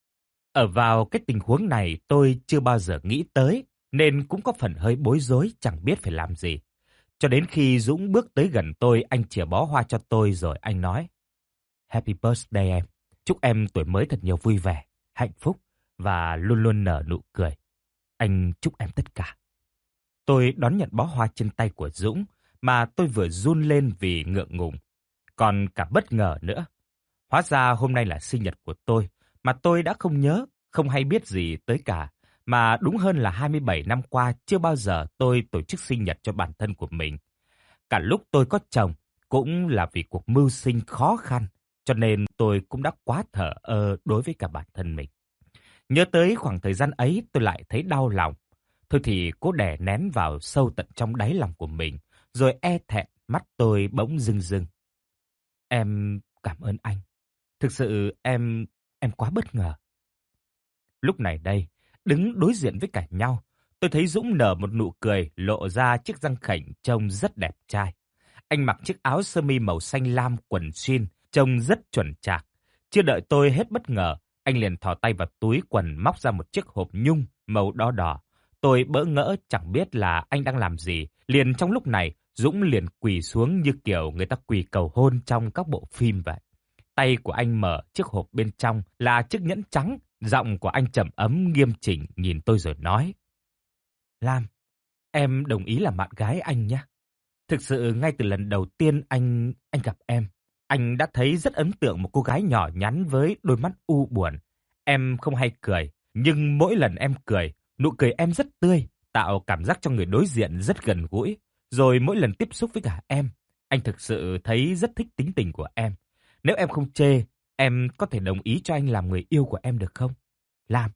Speaker 2: Ở vào cái tình huống này tôi chưa bao giờ nghĩ tới, nên cũng có phần hơi bối rối chẳng biết phải làm gì. Cho đến khi Dũng bước tới gần tôi, anh chìa bó hoa cho tôi rồi anh nói: Happy birthday em. Chúc em tuổi mới thật nhiều vui vẻ, hạnh phúc và luôn luôn nở nụ cười. Anh chúc em tất cả. Tôi đón nhận bó hoa trên tay của Dũng mà tôi vừa run lên vì ngượng ngùng, còn cả bất ngờ nữa. Hóa ra hôm nay là sinh nhật của tôi mà tôi đã không nhớ, không hay biết gì tới cả. Mà đúng hơn là 27 năm qua chưa bao giờ tôi tổ chức sinh nhật cho bản thân của mình. Cả lúc tôi có chồng cũng là vì cuộc mưu sinh khó khăn, cho nên tôi cũng đã quá thờ ơ đối với cả bản thân mình. Nhớ tới khoảng thời gian ấy tôi lại thấy đau lòng. Thôi thì cố đè nén vào sâu tận trong đáy lòng của mình, rồi e thẹn mắt tôi bỗng rưng rưng. Em cảm ơn anh. Thực sự em quá bất ngờ. Lúc này đây, đứng đối diện với cả nhau, tôi thấy Dũng nở một nụ cười lộ ra chiếc răng khểnh trông rất đẹp trai. Anh mặc chiếc áo sơ mi màu xanh lam quần jean, trông rất chuẩn chạc. Chưa đợi tôi hết bất ngờ, anh liền thò tay vào túi quần móc ra một chiếc hộp nhung màu đỏ đỏ. Tôi bỡ ngỡ chẳng biết là anh đang làm gì. Liền trong lúc này, Dũng liền quỳ xuống như kiểu người ta quỳ cầu hôn trong các bộ phim vậy. Tay của anh mở chiếc hộp bên trong là chiếc nhẫn trắng. Giọng của anh trầm ấm nghiêm chỉnh nhìn tôi rồi nói: Lam, em đồng ý làm bạn gái anh nhé. Thực sự ngay từ lần đầu tiên anh gặp em, anh đã thấy rất ấn tượng một cô gái nhỏ nhắn với đôi mắt u buồn. Em không hay cười, nhưng mỗi lần em cười, nụ cười em rất tươi, tạo cảm giác cho người đối diện rất gần gũi. Rồi mỗi lần tiếp xúc với cả em, anh thực sự thấy rất thích tính tình của em. Nếu em không chê, em có thể đồng ý cho anh làm người yêu của em được không? Lam.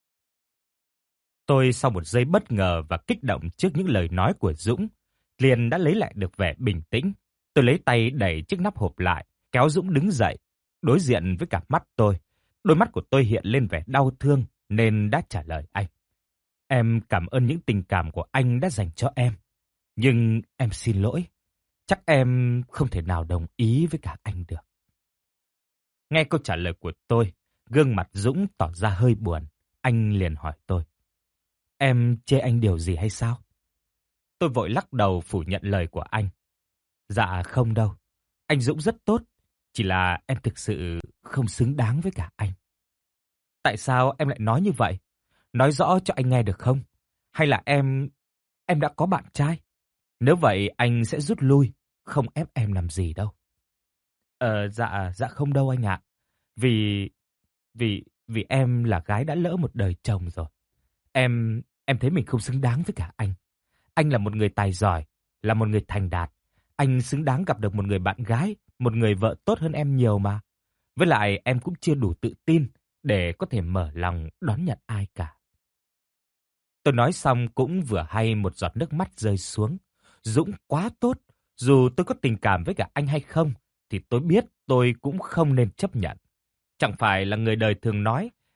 Speaker 2: Tôi sau một giây bất ngờ và kích động trước những lời nói của Dũng, liền đã lấy lại được vẻ bình tĩnh. Tôi lấy tay đẩy chiếc nắp hộp lại, kéo Dũng đứng dậy, đối diện với cả mắt tôi. Đôi mắt của tôi hiện lên vẻ đau thương nên đã trả lời anh. Em cảm ơn những tình cảm của anh đã dành cho em. Nhưng em xin lỗi, chắc em không thể nào đồng ý với cả anh được. Nghe câu trả lời của tôi, gương mặt Dũng tỏ ra hơi buồn. Anh liền hỏi tôi: Em chê anh điều gì hay sao? Tôi vội lắc đầu phủ nhận lời của anh. Dạ không đâu, anh Dũng rất tốt, chỉ là em thực sự không xứng đáng với cả anh. Tại sao em lại nói như vậy? Nói rõ cho anh nghe được không? Hay là em đã có bạn trai? Nếu vậy anh sẽ rút lui, không ép em làm gì đâu. Dạ không đâu anh ạ. Vì vì em là gái đã lỡ một đời chồng rồi. Em thấy mình không xứng đáng với cả anh. Anh là một người tài giỏi, là một người thành đạt. Anh xứng đáng gặp được một người bạn gái, một người vợ tốt hơn em nhiều mà. Với lại em cũng chưa đủ tự tin để có thể mở lòng đón nhận ai cả. Tôi nói xong cũng vừa hay một giọt nước mắt rơi xuống. Dũng quá tốt, dù tôi có tình cảm với cả anh hay không, thì tôi biết tôi cũng không nên chấp nhận. Chẳng phải là người đời thường nói,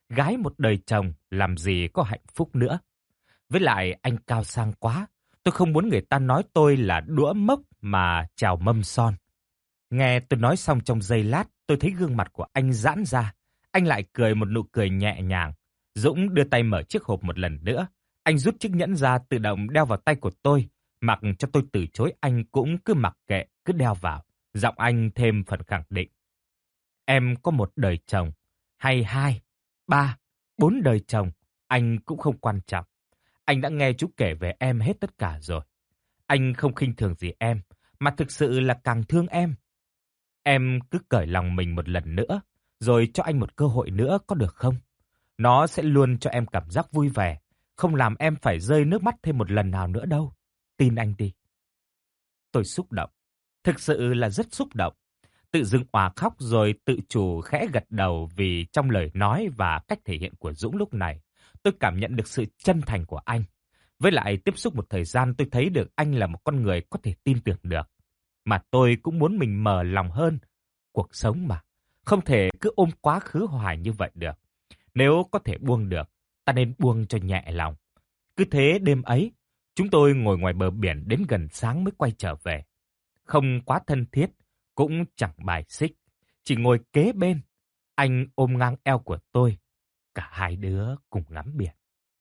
Speaker 2: Gái một đời chồng làm gì có hạnh phúc nữa. Với lại anh cao sang quá, tôi không muốn người ta nói tôi là đũa mốc mà chào mâm son. Nghe tôi nói xong trong giây lát, tôi thấy gương mặt của anh giãn ra. Anh lại cười một nụ cười nhẹ nhàng. Dũng đưa tay mở chiếc hộp một lần nữa. Anh rút chiếc nhẫn ra tự động đeo vào tay của tôi. Mặc cho tôi từ chối anh cũng cứ mặc kệ, cứ đeo vào. Giọng anh thêm phần khẳng định. Em có một đời chồng, hay 2, 3, 4 đời chồng, anh cũng không quan trọng. Anh đã nghe chú kể về em hết tất cả rồi. Anh không khinh thường gì em, mà thực sự là càng thương em. Em cứ cởi lòng mình một lần nữa, rồi cho anh một cơ hội nữa có được không? Nó sẽ luôn cho em cảm giác vui vẻ, không làm em phải rơi nước mắt thêm một lần nào nữa đâu. Tin anh đi. Tôi xúc động, thực sự là rất xúc động. Tự dưng òa khóc rồi tự chủ khẽ gật đầu vì trong lời nói và cách thể hiện của Dũng lúc này, tôi cảm nhận được sự chân thành của anh. Với lại tiếp xúc một thời gian tôi thấy được anh là một con người có thể tin tưởng được. Mà tôi cũng muốn mình mở lòng hơn. Cuộc sống mà, không thể cứ ôm quá khứ hoài như vậy được. Nếu có thể buông được, ta nên buông cho nhẹ lòng. Cứ thế đêm ấy, chúng tôi ngồi ngoài bờ biển đến gần sáng mới quay trở về. Không quá thân thiết, cũng chẳng bài xích, chỉ ngồi kế bên. Anh ôm ngang eo của tôi, cả hai đứa cùng ngắm biển.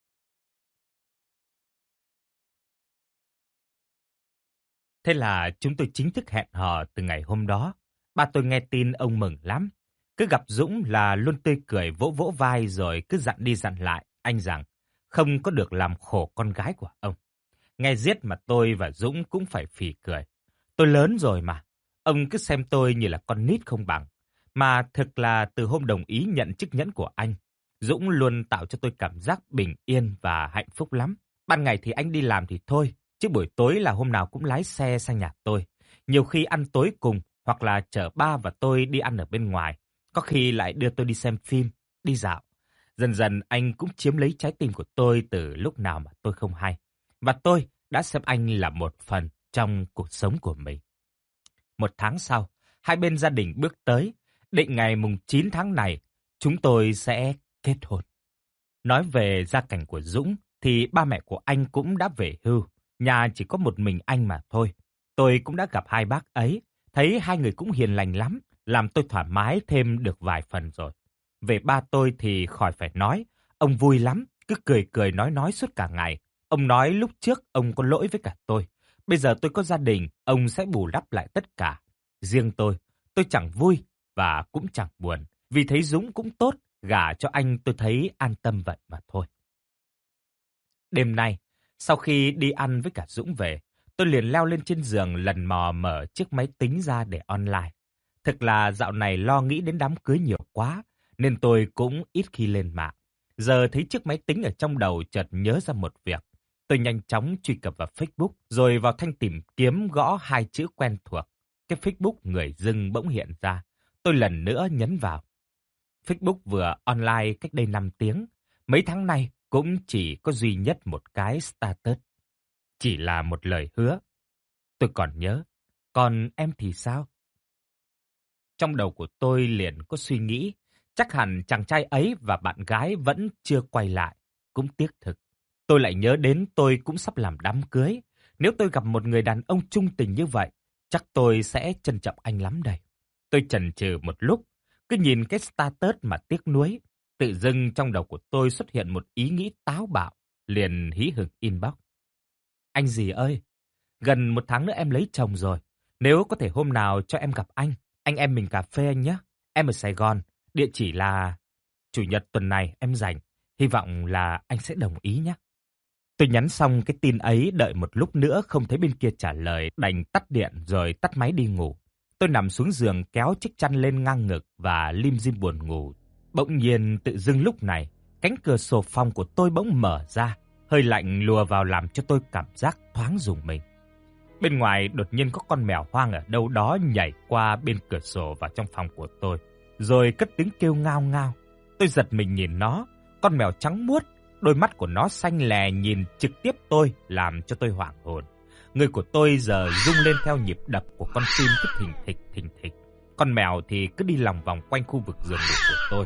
Speaker 2: Thế là chúng tôi chính thức hẹn hò từ ngày hôm đó. Ba tôi nghe tin ông mừng lắm. Cứ gặp Dũng là luôn tươi cười vỗ vỗ vai rồi cứ dặn đi dặn lại anh rằng không có được làm khổ con gái của ông. Nghe giết mà tôi và Dũng cũng phải phì cười. Tôi lớn rồi mà, ông cứ xem tôi như là con nít không bằng. Mà thực là từ hôm đồng ý nhận chiếc nhẫn của anh, Dũng luôn tạo cho tôi cảm giác bình yên và hạnh phúc lắm. Ban ngày thì anh đi làm thì thôi, chứ buổi tối là hôm nào cũng lái xe sang nhà tôi. Nhiều khi ăn tối cùng, hoặc là chở ba và tôi đi ăn ở bên ngoài. Có khi lại đưa tôi đi xem phim, đi dạo. Dần dần anh cũng chiếm lấy trái tim của tôi từ lúc nào mà tôi không hay. Và tôi đã xem anh là một phần trong cuộc sống của mình. 1 tháng sau, hai bên gia đình bước tới. Định ngày mùng 9 tháng này, chúng tôi sẽ kết hôn. Nói về gia cảnh của Dũng, thì ba mẹ của anh cũng đã về hưu. Nhà chỉ có một mình anh mà thôi. Tôi cũng đã gặp hai bác ấy, thấy hai người cũng hiền lành lắm, làm tôi thoải mái thêm được vài phần rồi. Về ba tôi thì khỏi phải nói, ông vui lắm, cứ cười cười nói suốt cả ngày. Ông nói lúc trước ông có lỗi với cả tôi. Bây giờ tôi có gia đình, ông sẽ bù đắp lại tất cả. Riêng tôi chẳng vui và cũng chẳng buồn. Vì thấy Dũng cũng tốt, gả cho anh tôi thấy an tâm vậy mà thôi. Đêm nay, sau khi đi ăn với cả Dũng về, tôi liền leo lên trên giường lần mò mở chiếc máy tính ra để online. Thực là dạo này lo nghĩ đến đám cưới nhiều quá, nên tôi cũng ít khi lên mạng. Giờ thấy chiếc máy tính ở trong đầu chợt nhớ ra một việc. Tôi nhanh chóng truy cập vào Facebook, rồi vào thanh tìm kiếm gõ 2 chữ quen thuộc. Cái Facebook người dưng bỗng hiện ra. Tôi lần nữa nhấn vào. Facebook vừa online cách đây 5 tiếng. Mấy tháng nay cũng chỉ có duy nhất một cái status. Chỉ là một lời hứa. Tôi còn nhớ. Còn em thì sao? Trong đầu của tôi liền có suy nghĩ. Chắc hẳn chàng trai ấy và bạn gái vẫn chưa quay lại. Cũng tiếc thực. Tôi lại nhớ đến tôi cũng sắp làm đám cưới. Nếu tôi gặp một người đàn ông trung tình như vậy, chắc tôi sẽ trân trọng anh lắm đây. Tôi chần chừ một lúc, cứ nhìn cái status mà tiếc nuối. Tự dưng trong đầu của tôi xuất hiện một ý nghĩ táo bạo, liền hí hửng inbox. Anh dì ơi, gần 1 tháng nữa em lấy chồng rồi. Nếu có thể hôm nào cho em gặp anh em mình cà phê anh nhé. Em ở Sài Gòn, địa chỉ là... Chủ nhật tuần này em rảnh, hy vọng là anh sẽ đồng ý nhé. Tôi nhắn xong cái tin ấy, đợi một lúc nữa không thấy bên kia trả lời, đành tắt điện rồi tắt máy đi ngủ. Tôi nằm xuống giường kéo chiếc chăn lên ngang ngực và lim dim buồn ngủ. Bỗng nhiên tự dưng lúc này, cánh cửa sổ phòng của tôi bỗng mở ra, hơi lạnh lùa vào làm cho tôi cảm giác thoáng rùng mình. Bên ngoài đột nhiên có con mèo hoang ở đâu đó nhảy qua bên cửa sổ vào trong phòng của tôi, rồi cất tiếng kêu ngao ngao. Tôi giật mình nhìn nó, con mèo trắng muốt, đôi mắt của nó xanh lè nhìn trực tiếp tôi làm cho tôi hoảng hồn. Người của tôi giờ rung lên theo nhịp đập của con tim cứ thình thịch thình thịch. Con mèo thì cứ đi lòng vòng quanh khu vực giường ngủ của tôi.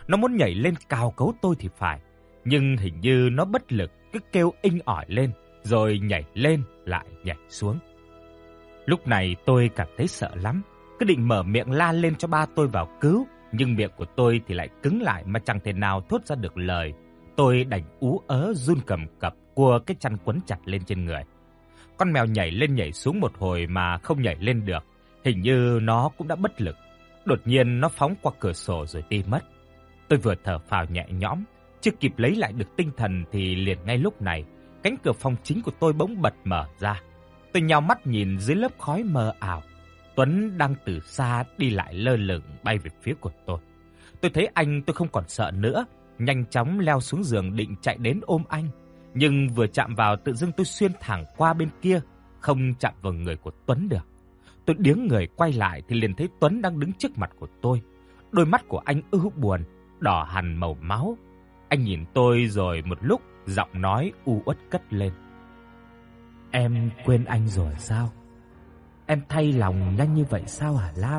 Speaker 2: Nó muốn nhảy lên cào cấu tôi thì phải, nhưng hình như nó bất lực, cứ kêu inh ỏi lên, rồi nhảy lên lại nhảy xuống. Lúc này tôi cảm thấy sợ lắm, cứ định mở miệng la lên cho ba tôi vào cứu, nhưng miệng của tôi thì lại cứng lại mà chẳng thể nào thốt ra được lời. Tôi đành ú ớ run cầm cập cua cái chăn quấn chặt lên trên người. Con mèo nhảy lên nhảy xuống một hồi mà không nhảy lên được, hình như nó cũng đã bất lực. Đột nhiên nó phóng qua cửa sổ rồi đi mất. Tôi vừa thở phào nhẹ nhõm, chưa kịp lấy lại được tinh thần thì liền ngay lúc này, cánh cửa phòng chính của tôi bỗng bật mở ra. Tôi nhào mắt nhìn dưới lớp khói mờ ảo, Tuấn đang từ xa đi lại lơ lửng bay về phía của tôi. Tôi thấy anh tôi không còn sợ nữa, nhanh chóng leo xuống giường định chạy đến ôm anh. Nhưng vừa chạm vào tự dưng tôi xuyên thẳng qua bên kia, không chạm vào người của Tuấn được. Tôi điếng người quay lại thì liền thấy Tuấn đang đứng trước mặt của tôi. Đôi mắt của anh ưu buồn, đỏ hằn màu máu. Anh nhìn tôi rồi một lúc, giọng nói u uất cất lên. Em quên anh rồi sao? Em thay lòng nhanh như vậy sao hả Lam?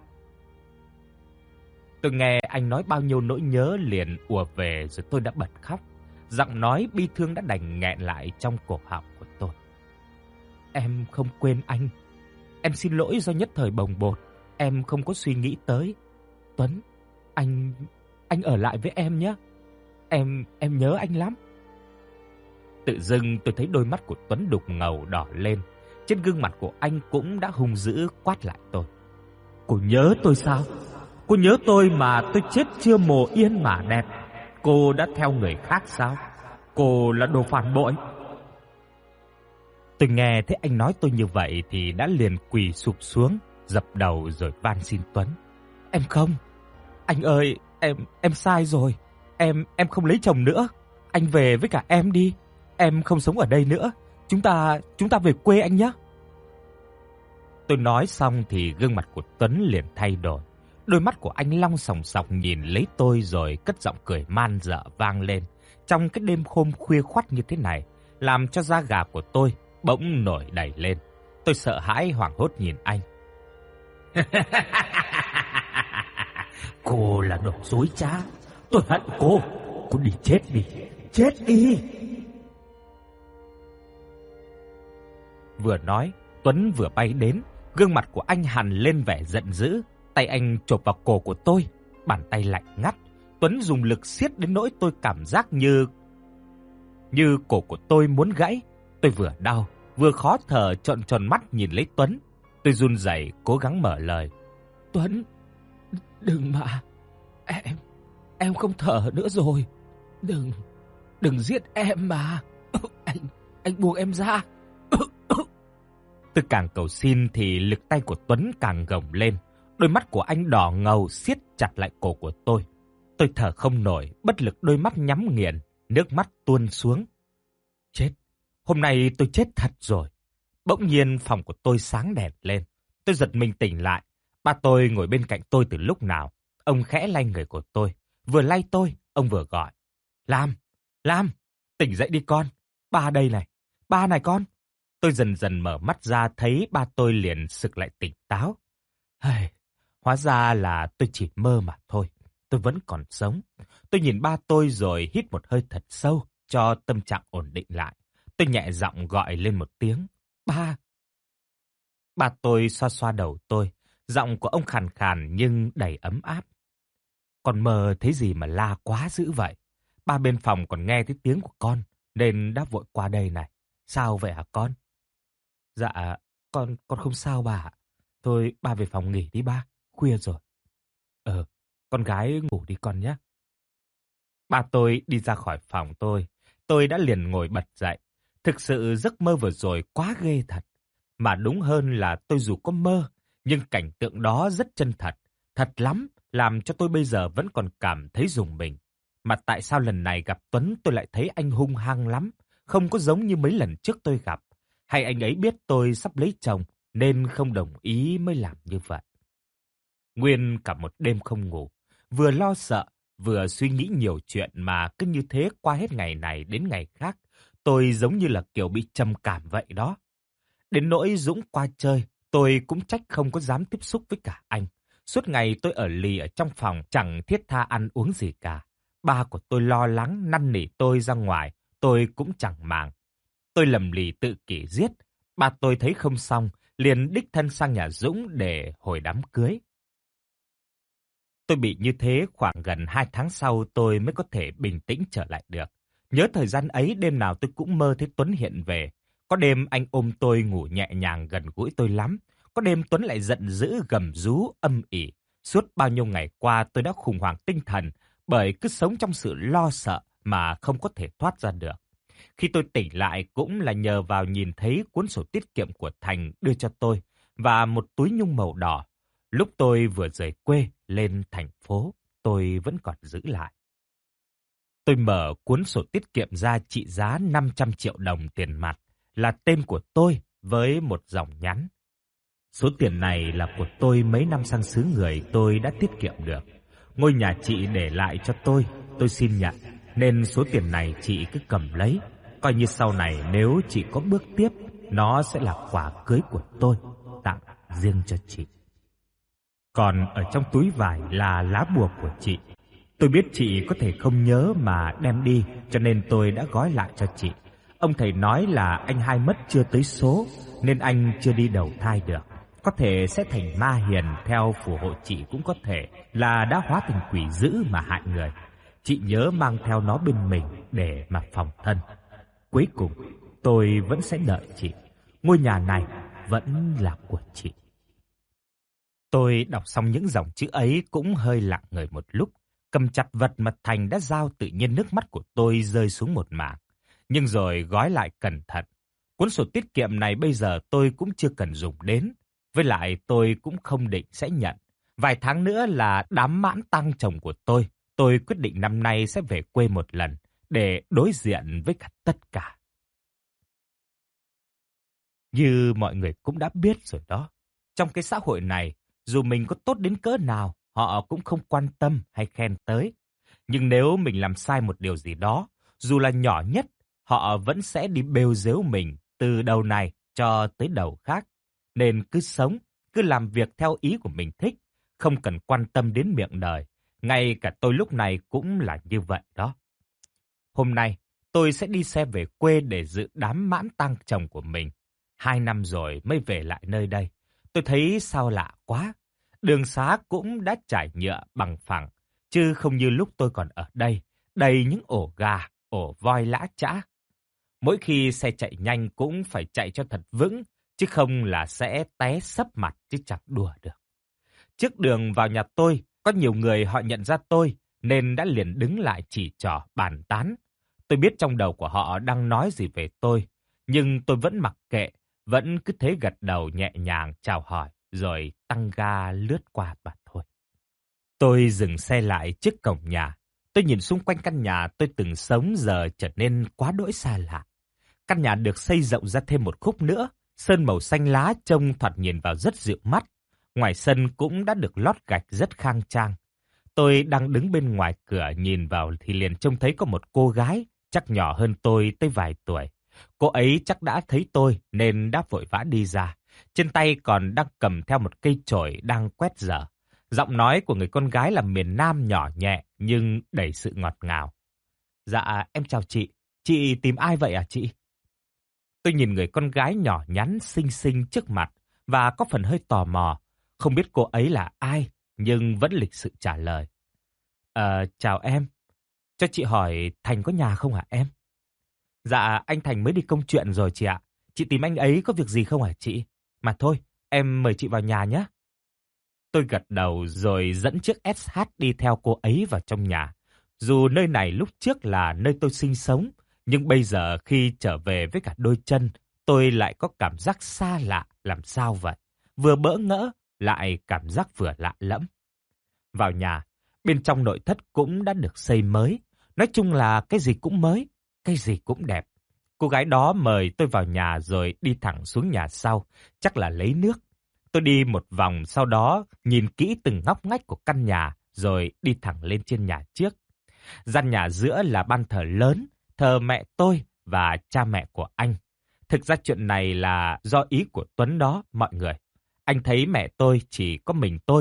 Speaker 2: Tôi nghe anh nói bao nhiêu nỗi nhớ liền ùa về rồi tôi đã bật khóc. Giọng nói bi thương đã đành nghẹn lại trong cổ họng của tôi. Em không quên anh. Em xin lỗi do nhất thời bồng bột, em không có suy nghĩ tới. Tuấn, anh ở lại với em nhé. Em nhớ anh lắm. Tự dưng tôi thấy đôi mắt của Tuấn đục ngầu đỏ lên. Trên gương mặt của anh cũng đã hung dữ quát lại tôi. Cô nhớ tôi sao? Cô nhớ tôi mà tôi chết chưa mồ yên mà đẹp. Cô đã theo người khác sao? Cô là đồ phản bội. Tôi nghe thấy anh nói tôi như vậy thì đã liền quỳ sụp xuống, dập đầu rồi van xin Tuấn. Em không. Anh ơi, em sai rồi. Em không lấy chồng nữa. Anh về với cả em đi. Em không sống ở đây nữa. Chúng ta về quê anh nhé. Tôi nói xong thì gương mặt của Tuấn liền thay đổi. Đôi mắt của anh long sòng sọc nhìn lấy tôi rồi cất giọng cười man dợ vang lên. Trong cái đêm hôm khuya khoắt như thế này, làm cho da gà của tôi bỗng nổi đầy lên. Tôi sợ hãi hoảng hốt nhìn anh. Cô là đồ dối trá. Tôi hận cô. Cô đi chết đi. Chết đi. Vừa nói, Tuấn vừa bay đến. Gương mặt của anh hằn lên vẻ giận dữ. Tay anh chộp vào cổ của tôi. Bàn tay lạnh ngắt. Tuấn dùng lực siết đến nỗi tôi cảm giác như cổ của tôi muốn gãy. Tôi vừa đau, vừa khó thở trợn tròn mắt nhìn lấy Tuấn. Tôi run rẩy cố gắng mở lời. Tuấn, đừng mà. Em không thở nữa rồi. Đừng giết em mà. Anh buông em ra. Tôi càng cầu xin thì lực tay của Tuấn càng gồng lên. Đôi mắt của anh đỏ ngầu siết chặt lại cổ của tôi. Tôi thở không nổi, bất lực đôi mắt nhắm nghiền, nước mắt tuôn xuống. Chết, hôm nay tôi chết thật rồi. Bỗng nhiên phòng của tôi sáng đèn lên. Tôi giật mình tỉnh lại. Ba tôi ngồi bên cạnh tôi từ lúc nào. Ông khẽ lay người của tôi. Vừa lay tôi, ông vừa gọi. Lam, tỉnh dậy đi con. Ba đây này, ba này con. Tôi dần dần mở mắt ra thấy ba tôi liền sực lại tỉnh táo. Hóa ra là tôi chỉ mơ mà thôi. Tôi vẫn còn sống. Tôi nhìn ba tôi rồi hít một hơi thật sâu cho tâm trạng ổn định lại. Tôi nhẹ giọng gọi lên một tiếng. Ba. Ba tôi xoa xoa đầu tôi. Giọng của ông khàn khàn nhưng đầy ấm áp. Con mơ thấy gì mà la quá dữ vậy? Ba bên phòng còn nghe thấy tiếng của con nên đã vội qua đây này. Sao vậy hả con? Dạ, con không sao bà ạ. Thôi ba về phòng nghỉ đi ba, khuya rồi. Con gái ngủ đi con nhé. Ba tôi đi ra khỏi phòng tôi đã liền ngồi bật dậy. Thực sự giấc mơ vừa rồi quá ghê thật. Mà đúng hơn là tôi dù có mơ, nhưng cảnh tượng đó rất chân thật. Thật lắm, làm cho tôi bây giờ vẫn còn cảm thấy rùng mình. Mà tại sao lần này gặp Tuấn tôi lại thấy anh hung hăng lắm, không có giống như mấy lần trước tôi gặp. Hay anh ấy biết tôi sắp lấy chồng nên không đồng ý mới làm như vậy. Nguyên cả một đêm không ngủ, vừa lo sợ, vừa suy nghĩ nhiều chuyện mà cứ như thế qua hết ngày này đến ngày khác. Tôi giống như là kiểu bị trầm cảm vậy đó. Đến nỗi Dũng qua chơi, tôi cũng trách không có dám tiếp xúc với cả anh. Suốt ngày tôi ở lì ở trong phòng, chẳng thiết tha ăn uống gì cả. Ba của tôi lo lắng năn nỉ tôi ra ngoài, tôi cũng chẳng màng. Tôi lầm lì tự kỷ giết. Ba tôi thấy không xong, liền đích thân sang nhà Dũng để hồi đám cưới. Tôi bị như thế khoảng gần 2 tháng sau tôi mới có thể bình tĩnh trở lại được. Nhớ thời gian ấy đêm nào tôi cũng mơ thấy Tuấn hiện về. Có đêm anh ôm tôi ngủ nhẹ nhàng gần gũi tôi lắm. Có đêm Tuấn lại giận dữ gầm rú âm ỉ. Suốt bao nhiêu ngày qua tôi đã khủng hoảng tinh thần bởi cứ sống trong sự lo sợ mà không có thể thoát ra được. Khi tôi tỉnh lại cũng là nhờ vào nhìn thấy cuốn sổ tiết kiệm của Thành đưa cho tôi và một túi nhung màu đỏ. Lúc tôi vừa rời quê lên thành phố, tôi vẫn còn giữ lại. Tôi mở cuốn sổ tiết kiệm ra trị giá 500 triệu đồng tiền mặt, là tên của tôi với một dòng nhắn. Số tiền này là của tôi mấy năm sang xứ người tôi đã tiết kiệm được. Ngôi nhà chị để lại cho tôi xin nhận, nên số tiền này chị cứ cầm lấy. Coi như sau này nếu chị có bước tiếp, nó sẽ là quà cưới của tôi, tặng riêng cho chị. Còn ở trong túi vải là lá bùa của chị. Tôi biết chị có thể không nhớ mà đem đi, cho nên tôi đã gói lại cho chị. Ông thầy nói là anh hai mất chưa tới số, nên anh chưa đi đầu thai được. Có thể sẽ thành ma hiền theo phù hộ chị, cũng có thể là đã hóa thành quỷ dữ mà hại người. Chị nhớ mang theo nó bên mình để mà phòng thân. Cuối cùng, tôi vẫn sẽ đợi chị. Ngôi nhà này vẫn là của chị. Tôi đọc xong những dòng chữ ấy cũng hơi lặng người một lúc. Cầm chặt vật mà Thành đã giao, tự nhiên nước mắt của tôi rơi xuống một mảng. Nhưng rồi gói lại cẩn thận. Cuốn sổ tiết kiệm này bây giờ tôi cũng chưa cần dùng đến. Với lại tôi cũng không định sẽ nhận. Vài tháng nữa là đám mãn tang chồng của tôi. Tôi quyết định năm nay sẽ về quê một lần để đối diện với cả tất cả. Như mọi người cũng đã biết rồi đó. Trong cái xã hội này, dù mình có tốt đến cỡ nào, họ cũng không quan tâm hay khen tới. Nhưng nếu mình làm sai một điều gì đó, dù là nhỏ nhất, họ vẫn sẽ đi bêu rếu mình từ đầu này cho tới đầu khác. Nên cứ sống, cứ làm việc theo ý của mình thích, không cần quan tâm đến miệng đời. Ngay cả tôi lúc này cũng là như vậy đó. Hôm nay, tôi sẽ đi xe về quê để dự đám mãn tang chồng của mình. 2 năm rồi mới về lại nơi đây. Tôi thấy sao lạ quá. Đường xá cũng đã trải nhựa bằng phẳng, chứ không như lúc tôi còn ở đây, đầy những ổ gà, ổ voi lã chã. Mỗi khi xe chạy nhanh cũng phải chạy cho thật vững, chứ không là sẽ té sấp mặt chứ chẳng đùa được. Trước đường vào nhà tôi, có nhiều người họ nhận ra tôi, nên đã liền đứng lại chỉ trỏ bàn tán. Tôi biết trong đầu của họ đang nói gì về tôi, nhưng tôi vẫn mặc kệ, vẫn cứ thế gật đầu nhẹ nhàng chào hỏi, rồi tăng ga lướt qua mà thôi. Tôi dừng xe lại trước cổng nhà. Tôi nhìn xung quanh căn nhà tôi từng sống giờ trở nên quá đỗi xa lạ. Căn nhà được xây rộng ra thêm một khúc nữa, sơn màu xanh lá trông thoạt nhìn vào rất dịu mắt. Ngoài sân cũng đã được lót gạch rất khang trang. Tôi đang đứng bên ngoài cửa nhìn vào thì liền trông thấy có một cô gái, chắc nhỏ hơn tôi tới vài tuổi. Cô ấy chắc đã thấy tôi nên đã vội vã đi ra. Trên tay còn đang cầm theo một cây chổi đang quét dở. Giọng nói của người con gái là miền Nam nhỏ nhẹ nhưng đầy sự ngọt ngào. Dạ, em chào chị tìm ai vậy à chị? Tôi nhìn người con gái nhỏ nhắn xinh xinh trước mặt và có phần hơi tò mò. Không biết cô ấy là ai nhưng vẫn lịch sự trả lời. Chào em. Cho chị hỏi Thành có nhà không hả em? Dạ, anh Thành mới đi công chuyện rồi chị ạ. Chị tìm anh ấy có việc gì không hả chị? Mà thôi, em mời chị vào nhà nhé. Tôi gật đầu rồi dẫn chiếc SH đi theo cô ấy vào trong nhà. Dù nơi này lúc trước là nơi tôi sinh sống, nhưng bây giờ khi trở về với cả đôi chân, tôi lại có cảm giác xa lạ làm sao vậy. Vừa bỡ ngỡ, lại cảm giác vừa lạ lẫm. Vào nhà, bên trong nội thất cũng đã được xây mới. Nói chung là cái gì cũng mới, cái gì cũng đẹp. Cô gái đó mời tôi vào nhà rồi đi thẳng xuống nhà sau, chắc là lấy nước. Tôi đi một vòng sau đó nhìn kỹ từng ngóc ngách của căn nhà rồi đi thẳng lên trên nhà trước. Gian nhà giữa là ban thờ lớn, thờ mẹ tôi và cha mẹ của anh. Thực ra chuyện này là do ý của Tuấn đó mọi người. Anh thấy mẹ tôi chỉ có mình tôi,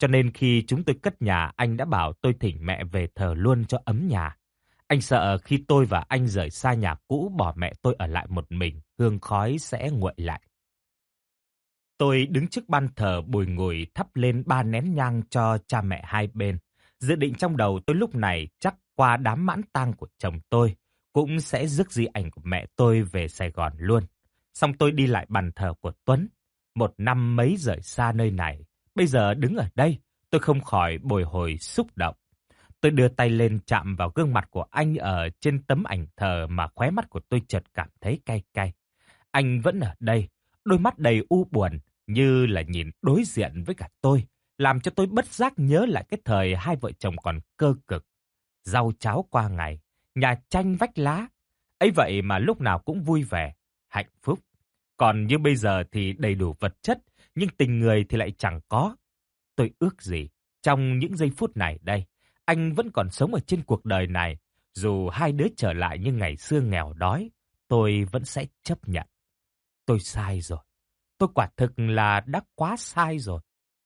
Speaker 2: cho nên khi chúng tôi cất nhà, anh đã bảo tôi thỉnh mẹ về thờ luôn cho ấm nhà. Anh sợ khi tôi và anh rời xa nhà cũ bỏ mẹ tôi ở lại một mình, hương khói sẽ nguội lại. Tôi đứng trước ban thờ bùi ngùi thắp lên 3 nén nhang cho cha mẹ hai bên. Dự định trong đầu tôi lúc này chắc qua đám mãn tang của chồng tôi cũng sẽ rước di ảnh của mẹ tôi về Sài Gòn luôn. Xong tôi đi lại bàn thờ của Tuấn. 1 năm mấy rời xa nơi này, bây giờ đứng ở đây, tôi không khỏi bồi hồi xúc động. Tôi đưa tay lên chạm vào gương mặt của anh ở trên tấm ảnh thờ mà khóe mắt của tôi chợt cảm thấy cay cay. Anh vẫn ở đây, đôi mắt đầy u buồn như là nhìn đối diện với cả tôi, làm cho tôi bất giác nhớ lại cái thời hai vợ chồng còn cơ cực. Rau cháo qua ngày, nhà tranh vách lá. Ấy vậy mà lúc nào cũng vui vẻ, hạnh phúc. Còn như bây giờ thì đầy đủ vật chất, nhưng tình người thì lại chẳng có. Tôi ước gì, trong những giây phút này đây, anh vẫn còn sống ở trên cuộc đời này. Dù hai đứa trở lại như ngày xưa nghèo đói, tôi vẫn sẽ chấp nhận. Tôi sai rồi. Tôi quả thực là đã quá sai rồi.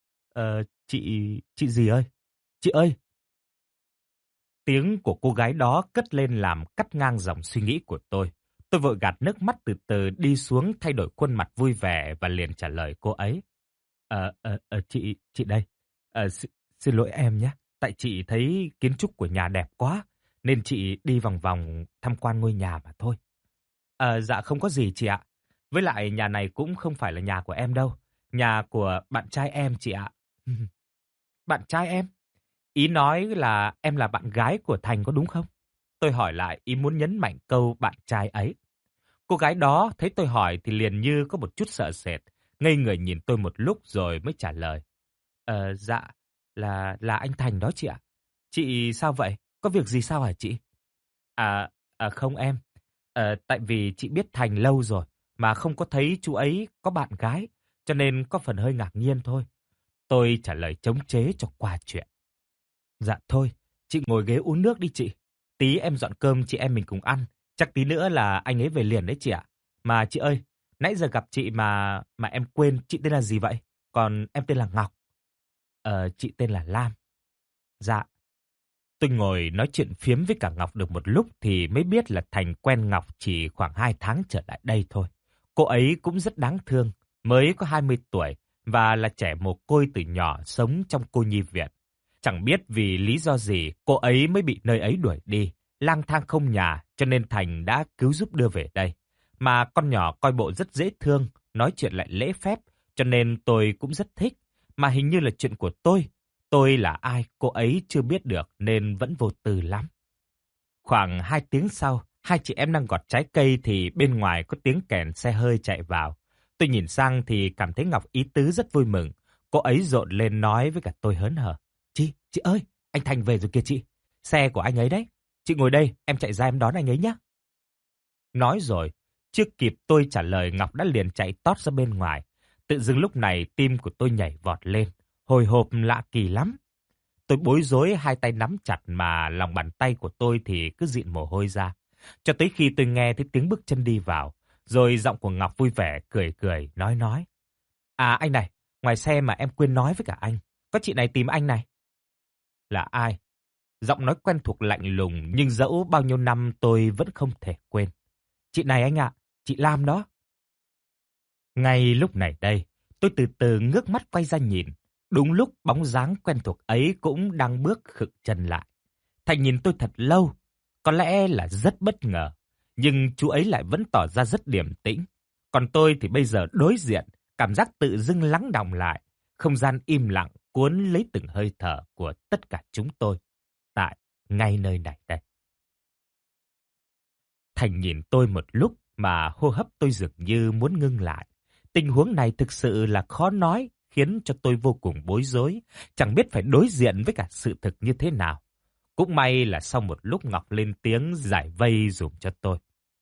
Speaker 2: Chị gì ơi? Chị ơi! Tiếng của cô gái đó cất lên làm cắt ngang dòng suy nghĩ của tôi. Tôi vội gạt nước mắt từ từ đi xuống thay đổi khuôn mặt vui vẻ và liền trả lời cô ấy. Chị đây. Xin lỗi em nhé. Tại chị thấy kiến trúc của nhà đẹp quá, nên chị đi vòng vòng tham quan ngôi nhà mà thôi. Dạ không có gì chị ạ. Với lại nhà này cũng không phải là nhà của em đâu. Nhà của bạn trai em chị ạ. Bạn trai em? Ý nói là em là bạn gái của Thành có đúng không? Tôi hỏi lại ý muốn nhấn mạnh câu bạn trai ấy. Cô gái đó thấy tôi hỏi thì liền như có một chút sợ sệt, ngây người nhìn tôi một lúc rồi mới trả lời. Dạ, là anh Thành đó chị ạ. Chị sao vậy? Có việc gì sao hả chị? Không em. Tại vì chị biết Thành lâu rồi mà không có thấy chú ấy có bạn gái, cho nên có phần hơi ngạc nhiên thôi. Tôi trả lời chống chế cho qua chuyện. Dạ thôi, chị ngồi ghế uống nước đi chị. Tí em dọn cơm chị em mình cùng ăn. Chắc tí nữa là anh ấy về liền đấy chị ạ. Mà chị ơi, nãy giờ gặp chị mà em quên chị tên là gì vậy? Còn em tên là Ngọc. Chị tên là Lam. Dạ. Tôi ngồi nói chuyện phiếm với cả Ngọc được một lúc thì mới biết là Thành quen Ngọc chỉ khoảng 2 tháng trở lại đây thôi. Cô ấy cũng rất đáng thương, mới có 20 tuổi và là trẻ mồ côi từ nhỏ sống trong cô nhi viện. Chẳng biết vì lý do gì cô ấy mới bị nơi ấy đuổi đi, lang thang không nhà cho nên Thành đã cứu giúp đưa về đây. Mà con nhỏ coi bộ rất dễ thương, nói chuyện lại lễ phép cho nên tôi cũng rất thích. Mà hình như là chuyện của tôi là ai cô ấy chưa biết được nên vẫn vô tư lắm. Khoảng 2 tiếng sau, hai chị em đang gọt trái cây thì bên ngoài có tiếng kèn xe hơi chạy vào. Tôi nhìn sang thì cảm thấy Ngọc ý tứ rất vui mừng. Cô ấy rộn lên nói với cả tôi hớn hở. Chị ơi, anh Thành về rồi kìa chị. Xe của anh ấy đấy. Chị ngồi đây, em chạy ra em đón anh ấy nhé. Nói rồi, chưa kịp tôi trả lời Ngọc đã liền chạy tót ra bên ngoài. Tự dưng lúc này tim của tôi nhảy vọt lên, hồi hộp lạ kỳ lắm. Tôi bối rối hai tay nắm chặt mà lòng bàn tay của tôi thì cứ dịn mồ hôi ra. Cho tới khi tôi nghe thấy tiếng bước chân đi vào, rồi giọng của Ngọc vui vẻ, cười cười, nói. À anh này, ngoài xe mà em quên nói với cả anh, có chị này tìm anh này. Là ai? Giọng nói quen thuộc lạnh lùng nhưng dẫu bao nhiêu năm tôi vẫn không thể quên. Chị này anh ạ, chị Lam đó. Ngay lúc này đây, tôi từ từ ngước mắt quay ra nhìn. Đúng lúc bóng dáng quen thuộc ấy cũng đang bước khựng chân lại. Thành nhìn tôi thật lâu, có lẽ là rất bất ngờ, nhưng chú ấy lại vẫn tỏ ra rất điềm tĩnh. Còn tôi thì bây giờ đối diện, cảm giác tự dưng lắng đọng lại, không gian im lặng cuốn lấy từng hơi thở của tất cả chúng tôi, tại ngay nơi này đây. Thành nhìn tôi một lúc mà hô hấp tôi dường như muốn ngưng lại. Tình huống này thực sự là khó nói, khiến cho tôi vô cùng bối rối, chẳng biết phải đối diện với cả sự thực như thế nào. Cũng may là sau một lúc Ngọc lên tiếng giải vây dùm cho tôi.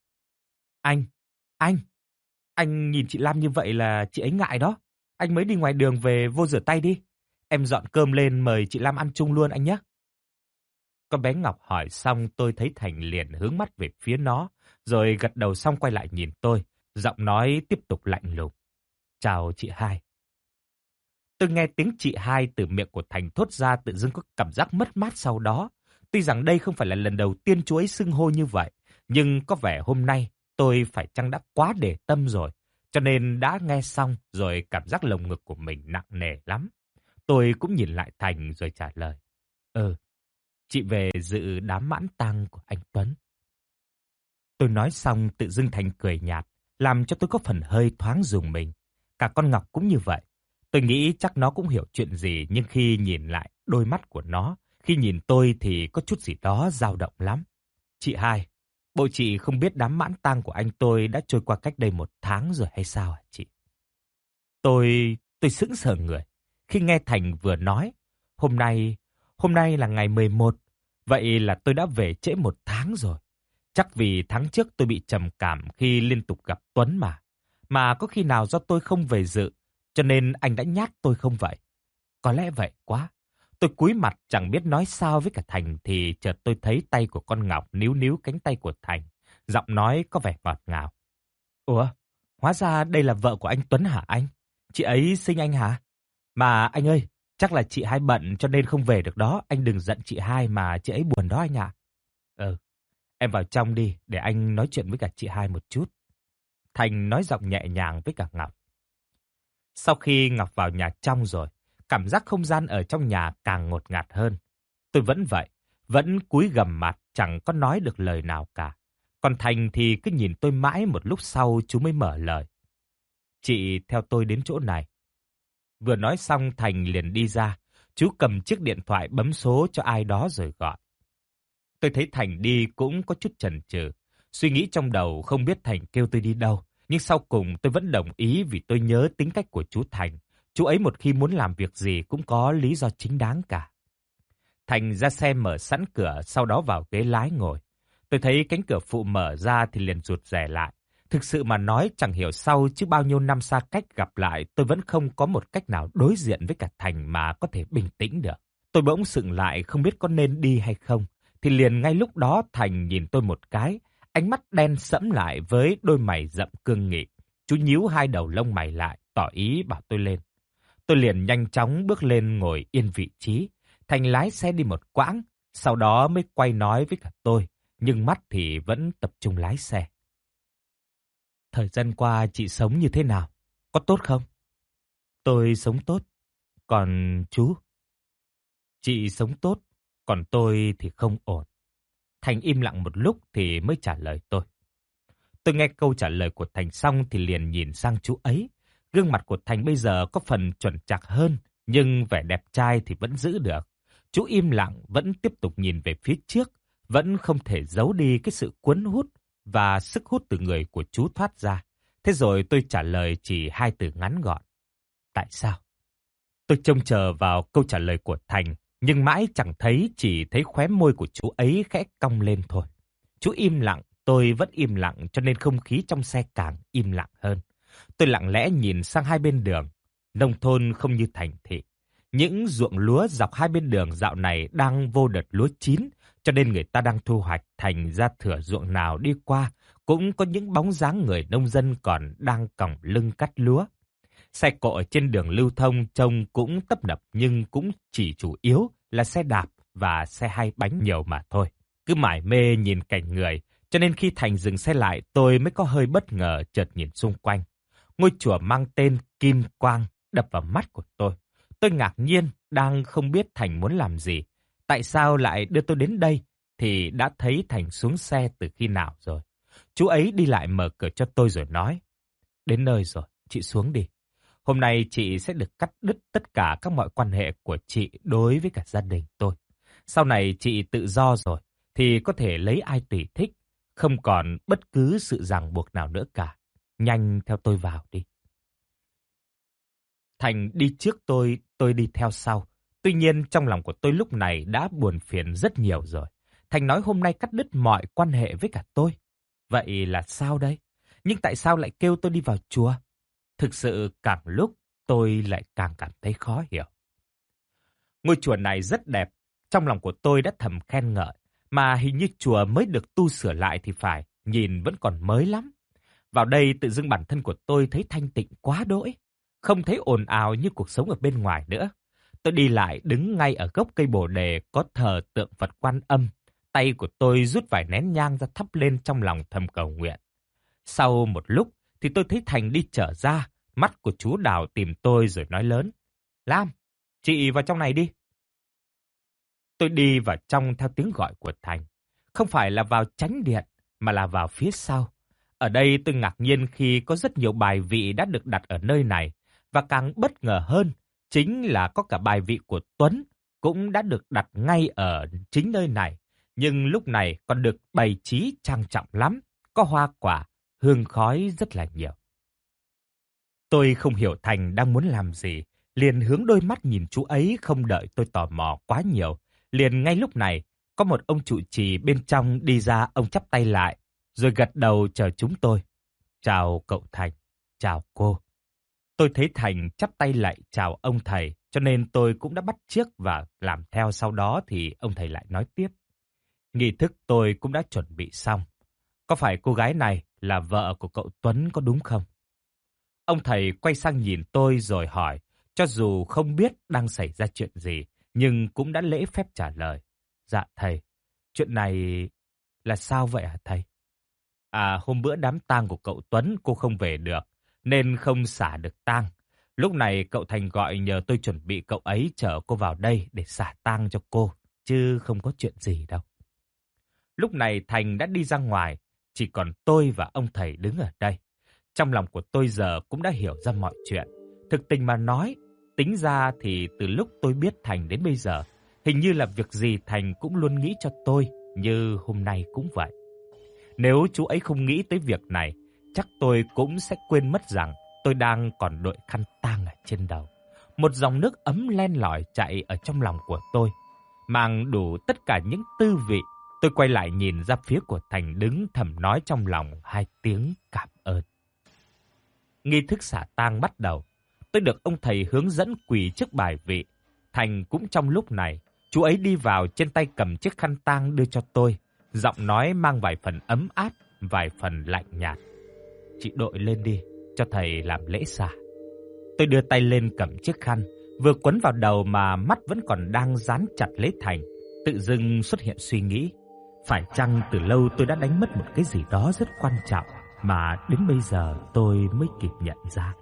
Speaker 2: Anh nhìn chị Lam như vậy là chị ấy ngại đó. Anh mới đi ngoài đường về vô rửa tay đi. Em dọn cơm lên mời chị Lam ăn chung luôn anh nhé. Con bé Ngọc hỏi xong tôi thấy Thành liền hướng mắt về phía nó, rồi gật đầu xong quay lại nhìn tôi, giọng nói tiếp tục lạnh lùng. Chào chị hai. Tôi nghe tiếng chị hai từ miệng của Thành thốt ra tự dưng có cảm giác mất mát sau đó. Tuy rằng đây không phải là lần đầu tiên chú ấy xưng hô như vậy, nhưng có vẻ hôm nay tôi phải chăng đã quá để tâm rồi, cho nên đã nghe xong rồi cảm giác lồng ngực của mình nặng nề lắm. Tôi cũng nhìn lại Thành rồi trả lời. Chị về dự đám mãn tang của anh Tuấn. Tôi nói xong tự dưng Thành cười nhạt, làm cho tôi có phần hơi thoáng rùng mình. Cả con Ngọc cũng như vậy. Tôi nghĩ chắc nó cũng hiểu chuyện gì, nhưng khi nhìn lại đôi mắt của nó, khi nhìn tôi thì có chút gì đó dao động lắm. Chị hai, bộ chị không biết đám mãn tang của anh tôi đã trôi qua cách đây 1 tháng rồi hay sao hả chị? Tôi sững sờ người. Khi nghe Thành vừa nói, hôm nay là ngày 11, vậy là tôi đã về trễ 1 tháng rồi. Chắc vì tháng trước tôi bị trầm cảm khi liên tục gặp Tuấn mà. Mà có khi nào do tôi không về dự, cho nên anh đã nhát tôi không vậy? Có lẽ vậy quá. Tôi cúi mặt chẳng biết nói sao với cả Thành thì chợt tôi thấy tay của con Ngọc níu níu cánh tay của Thành. Giọng nói có vẻ ngọt ngào. Ủa, hóa ra đây là vợ của anh Tuấn hả anh? Chị ấy sinh anh hả? Mà anh ơi, chắc là chị hai bận cho nên không về được đó. Anh đừng giận chị hai mà chị ấy buồn đó anh ạ. Em vào trong đi để anh nói chuyện với cả chị hai một chút. Thành nói giọng nhẹ nhàng với cả Ngọc. Sau khi Ngọc vào nhà trong rồi, cảm giác không gian ở trong nhà càng ngột ngạt hơn. Tôi vẫn vậy, vẫn cúi gằm mặt chẳng có nói được lời nào cả. Còn Thành thì cứ nhìn tôi mãi, một lúc sau chú mới mở lời. Chị theo tôi đến chỗ này. Vừa nói xong Thành liền đi ra, chú cầm chiếc điện thoại bấm số cho ai đó rồi gọi. Tôi thấy Thành đi cũng có chút chần chừ, suy nghĩ trong đầu không biết Thành kêu tôi đi đâu, nhưng sau cùng tôi vẫn đồng ý vì tôi nhớ tính cách của chú Thành. Chú ấy một khi muốn làm việc gì cũng có lý do chính đáng cả. Thành ra xe mở sẵn cửa, sau đó vào ghế lái ngồi. Tôi thấy cánh cửa phụ mở ra thì liền rụt rè lại. Thực sự mà nói chẳng hiểu sao chứ bao nhiêu năm xa cách gặp lại tôi vẫn không có một cách nào đối diện với cả Thành mà có thể bình tĩnh được. Tôi bỗng sững lại không biết có nên đi hay không. Thì liền ngay lúc đó Thành nhìn tôi một cái, ánh mắt đen sẫm lại với đôi mày rậm cương nghị. Chú nhíu hai đầu lông mày lại, tỏ ý bảo tôi lên. Tôi liền nhanh chóng bước lên ngồi yên vị trí. Thành lái xe đi một quãng, sau đó mới quay nói với cả tôi, nhưng mắt thì vẫn tập trung lái xe. Thời gian qua chị sống như thế nào? Có tốt không? Tôi sống tốt. Còn chú? Chị sống tốt, còn tôi thì không ổn. Thành im lặng một lúc thì mới trả lời tôi. Tôi nghe câu trả lời của Thành xong thì liền nhìn sang chú ấy. Gương mặt của Thành bây giờ có phần chuẩn chạc hơn, nhưng vẻ đẹp trai thì vẫn giữ được. Chú im lặng vẫn tiếp tục nhìn về phía trước, vẫn không thể giấu đi cái sự cuốn hút và sức hút từ người của chú thoát ra. Thế rồi tôi trả lời chỉ 2 từ ngắn gọn. Tại sao? Tôi trông chờ vào câu trả lời của Thành, nhưng mãi chẳng thấy, chỉ thấy khóe môi của chú ấy khẽ cong lên thôi. Chú im lặng, tôi vẫn im lặng cho nên không khí trong xe càng im lặng hơn. Tôi lặng lẽ nhìn sang hai bên đường. Nông thôn không như thành thị. Những ruộng lúa dọc hai bên đường dạo này đang vô đợt lúa chín, cho nên người ta đang thu hoạch, thành ra thửa ruộng nào đi qua cũng có những bóng dáng người nông dân còn đang còng lưng cắt lúa. Xe cộ ở trên đường lưu thông trông cũng tấp nập nhưng cũng chỉ chủ yếu là xe đạp và xe 2 bánh nhiều mà thôi. Cứ mải mê nhìn cảnh người, cho nên khi Thành dừng xe lại tôi mới có hơi bất ngờ chợt nhìn xung quanh. Ngôi chùa mang tên Kim Quang đập vào mắt của tôi. Tôi ngạc nhiên, đang không biết Thành muốn làm gì. Tại sao lại đưa tôi đến đây thì đã thấy Thành xuống xe từ khi nào rồi. Chú ấy đi lại mở cửa cho tôi rồi nói. Đến nơi rồi, chị xuống đi. Hôm nay chị sẽ được cắt đứt tất cả các mọi quan hệ của chị đối với cả gia đình tôi. Sau này chị tự do rồi, thì có thể lấy ai tùy thích, không còn bất cứ sự ràng buộc nào nữa cả. Nhanh theo tôi vào đi. Thành đi trước tôi đi theo sau. Tuy nhiên trong lòng của tôi lúc này đã buồn phiền rất nhiều rồi. Thành nói hôm nay cắt đứt mọi quan hệ với cả tôi. Vậy là sao đây? Nhưng tại sao lại kêu tôi đi vào chùa? Thực sự càng lúc tôi lại càng cảm thấy khó hiểu. Ngôi chùa này rất đẹp, trong lòng của tôi đã thầm khen ngợi, mà hình như chùa mới được tu sửa lại thì phải, nhìn vẫn còn mới lắm. Vào đây tự dưng bản thân của tôi thấy thanh tịnh quá đỗi. không thấy ồn ào như cuộc sống ở bên ngoài nữa. Tôi đi lại đứng ngay ở gốc cây bồ đề có thờ tượng Phật Quan Âm. Tay của tôi rút vài nén nhang ra thắp lên trong lòng thầm cầu nguyện. Sau một lúc thì tôi thấy Thành đi trở ra, mắt của chú Đào tìm tôi rồi nói lớn. Lam, chị vào trong này đi. Tôi đi vào trong theo tiếng gọi của Thành. Không phải là vào chánh điện, mà là vào phía sau. Ở đây tôi ngạc nhiên khi có rất nhiều bài vị đã được đặt ở nơi này. Và càng bất ngờ hơn, chính là có cả bài vị của Tuấn cũng đã được đặt ngay ở chính nơi này. Nhưng lúc này còn được bày trí trang trọng lắm, có hoa quả, hương khói rất là nhiều. Tôi không hiểu Thành đang muốn làm gì, liền hướng đôi mắt nhìn chú ấy không đợi tôi tò mò quá nhiều. Liền ngay lúc này, có một ông trụ trì bên trong đi ra, ông chắp tay lại, rồi gật đầu chờ chúng tôi. Chào cậu Thành, chào cô. Tôi thấy Thành chắp tay lại chào ông thầy, cho nên tôi cũng đã bắt chước và làm theo. Sau đó thì ông thầy lại nói tiếp. Nghi thức tôi cũng đã chuẩn bị xong. Có phải cô gái này là vợ của cậu Tuấn có đúng không? Ông thầy quay sang nhìn tôi rồi hỏi, cho dù không biết đang xảy ra chuyện gì, nhưng cũng đã lễ phép trả lời. Dạ thầy, chuyện này là sao vậy hả thầy? À, hôm bữa đám tang của cậu Tuấn cô không về được, nên không xả được tang. Lúc này cậu Thành gọi nhờ tôi chuẩn bị cậu ấy chở cô vào đây để xả tang cho cô, chứ không có chuyện gì đâu. Lúc này Thành đã đi ra ngoài, chỉ còn tôi và ông thầy đứng ở đây. Trong lòng của tôi giờ cũng đã hiểu ra mọi chuyện. Thực tình mà nói, tính ra thì từ lúc tôi biết Thành đến bây giờ, hình như là việc gì Thành cũng luôn nghĩ cho tôi, như hôm nay cũng vậy. Nếu chú ấy không nghĩ tới việc này, chắc tôi cũng sẽ quên mất rằng tôi đang còn đội khăn tang ở trên đầu. Một dòng nước ấm len lỏi chạy ở trong lòng của tôi, mang đủ tất cả những tư vị. Tôi quay lại nhìn ra phía của Thành đứng thầm nói trong lòng 2 tiếng cảm ơn. Nghi thức xả tang bắt đầu. Tôi được ông thầy hướng dẫn quỳ trước bài vị. Thành cũng trong lúc này, chú ấy đi vào trên tay cầm chiếc khăn tang đưa cho tôi. Giọng nói mang vài phần ấm áp, vài phần lạnh nhạt. Chị đội lên đi, cho thầy làm lễ xả. Tôi đưa tay lên cầm chiếc khăn, vừa quấn vào đầu mà mắt vẫn còn đang dán chặt lấy Thành. Tự dưng xuất hiện suy nghĩ. Phải chăng từ lâu tôi đã đánh mất một cái gì đó rất quan trọng mà đến bây giờ tôi mới kịp nhận ra.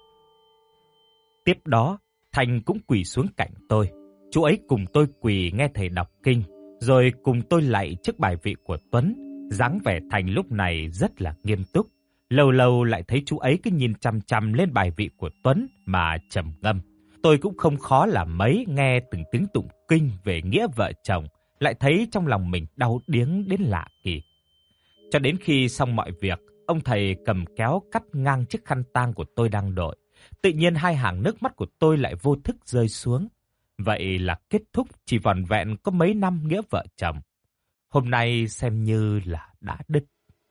Speaker 2: Tiếp đó, Thành cũng quỳ xuống cạnh tôi. Chú ấy cùng tôi quỳ nghe thầy đọc kinh, rồi cùng tôi lạy trước bài vị của Tuấn. Dáng vẻ Thành lúc này rất là nghiêm túc. Lâu lâu lại thấy chú ấy cứ nhìn chằm chằm lên bài vị của Tuấn mà trầm ngâm. Tôi cũng không khó làm mấy nghe từng tiếng tụng kinh về nghĩa vợ chồng, lại thấy trong lòng mình đau điếng đến lạ kỳ. Cho đến khi xong mọi việc, ông thầy cầm kéo cắt ngang chiếc khăn tang của tôi đang đội. Tự nhiên 2 hàng nước mắt của tôi lại vô thức rơi xuống. Vậy là kết thúc chỉ vỏn vẹn có mấy năm nghĩa vợ chồng. Hôm nay xem như là đã đứt.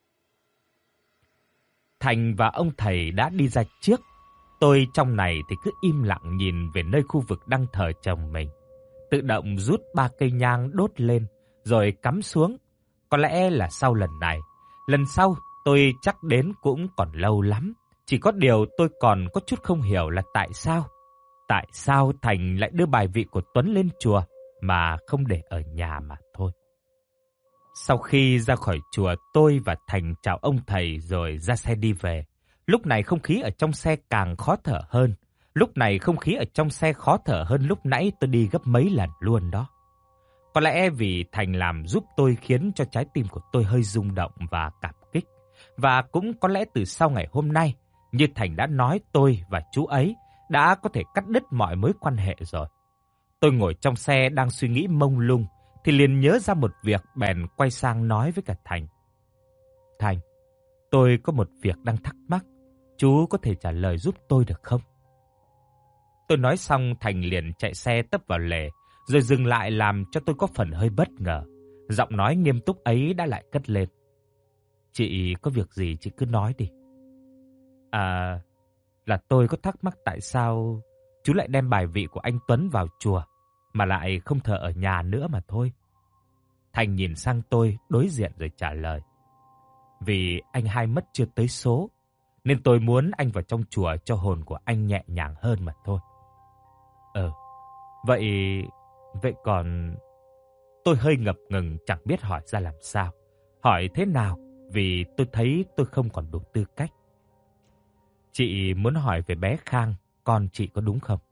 Speaker 2: Thành và ông thầy đã đi ra trước. Tôi trong này thì cứ im lặng nhìn về nơi khu vực đang thờ chồng mình. Tự động rút 3 cây nhang đốt lên, rồi cắm xuống. Có lẽ là sau lần này, lần sau tôi chắc đến cũng còn lâu lắm. Chỉ có điều tôi còn có chút không hiểu là tại sao. Tại sao Thành lại đưa bài vị của Tuấn lên chùa mà không để ở nhà mà thôi. Sau khi ra khỏi chùa, tôi và Thành chào ông thầy rồi ra xe đi về. Lúc này không khí ở trong xe càng khó thở hơn. Lúc này không khí ở trong xe khó thở hơn lúc nãy tôi đi gấp mấy lần luôn đó. Có lẽ vì Thành làm giúp tôi khiến cho trái tim của tôi hơi rung động và cảm kích. Và cũng có lẽ từ sau ngày hôm nay, như Thành đã nói, tôi và chú ấy đã có thể cắt đứt mọi mối quan hệ rồi. Tôi ngồi trong xe đang suy nghĩ mông lung, thì liền nhớ ra một việc, bèn quay sang nói với cả Thành. Thành, tôi có một việc đang thắc mắc, chú có thể trả lời giúp tôi được không? Tôi nói xong, Thành liền chạy xe tấp vào lề, rồi dừng lại làm cho tôi có phần hơi bất ngờ. Giọng nói nghiêm túc ấy đã lại cất lên. Chị có việc gì chị cứ nói đi. À, là tôi có thắc mắc tại sao chú lại đem bài vị của anh Tuấn vào chùa, mà lại không thờ ở nhà nữa mà thôi. Thành nhìn sang tôi đối diện rồi trả lời. Vì anh hai mất chưa tới số, nên tôi muốn anh vào trong chùa cho hồn của anh nhẹ nhàng hơn mà thôi. Vậy... Vậy còn... Tôi hơi ngập ngừng chẳng biết hỏi ra làm sao. Hỏi thế nào vì tôi thấy tôi không còn đủ tư cách. Chị muốn hỏi về bé Khang, con chị có đúng không?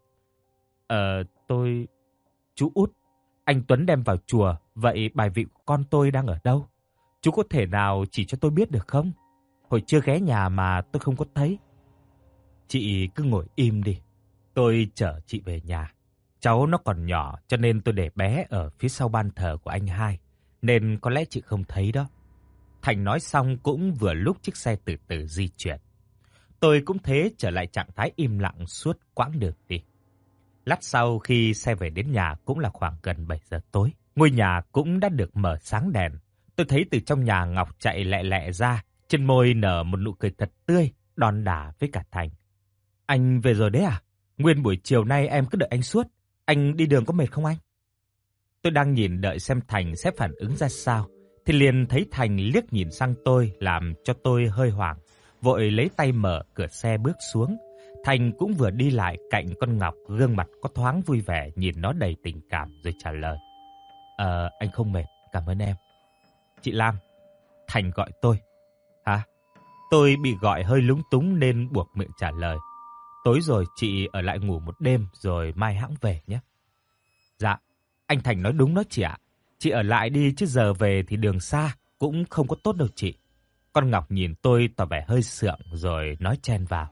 Speaker 2: Tôi... Chú út, anh Tuấn đem vào chùa, vậy bài vị của con tôi đang ở đâu? Chú có thể nào chỉ cho tôi biết được không? Hồi trưa ghé nhà mà tôi không có thấy. Chị cứ ngồi im đi, tôi chở chị về nhà. Cháu nó còn nhỏ cho nên tôi để bé ở phía sau ban thờ của anh hai, nên có lẽ chị không thấy đó. Thành nói xong cũng vừa lúc chiếc xe từ từ di chuyển. Tôi cũng thế trở lại trạng thái im lặng suốt quãng đường đi. Lát sau khi xe về đến nhà cũng là khoảng gần 7 giờ tối. Ngôi nhà cũng đã được mở sáng đèn. Tôi thấy từ trong nhà Ngọc chạy lẹ lẹ ra, trên môi nở một nụ cười thật tươi, đon đả với cả Thành. Anh về rồi đấy à? Nguyên buổi chiều nay em cứ đợi anh suốt. Anh đi đường có mệt không anh? Tôi đang nhìn đợi xem Thành sẽ phản ứng ra sao, thì liền thấy Thành liếc nhìn sang tôi làm cho tôi hơi hoảng. Vội lấy tay mở cửa xe bước xuống. Thành cũng vừa đi lại cạnh con Ngọc, gương mặt có thoáng vui vẻ, nhìn nó đầy tình cảm rồi trả lời. Anh không mệt, cảm ơn em. Chị Lam, Thành gọi tôi. Hả? Tôi bị gọi hơi lúng túng nên buộc miệng trả lời. Tối rồi chị ở lại ngủ một đêm rồi mai hãng về nhé. Dạ, anh Thành nói đúng đó chị ạ. Chị ở lại đi chứ giờ về thì đường xa, cũng không có tốt đâu chị. Con Ngọc nhìn tôi tỏ vẻ hơi sượng rồi nói chen vào.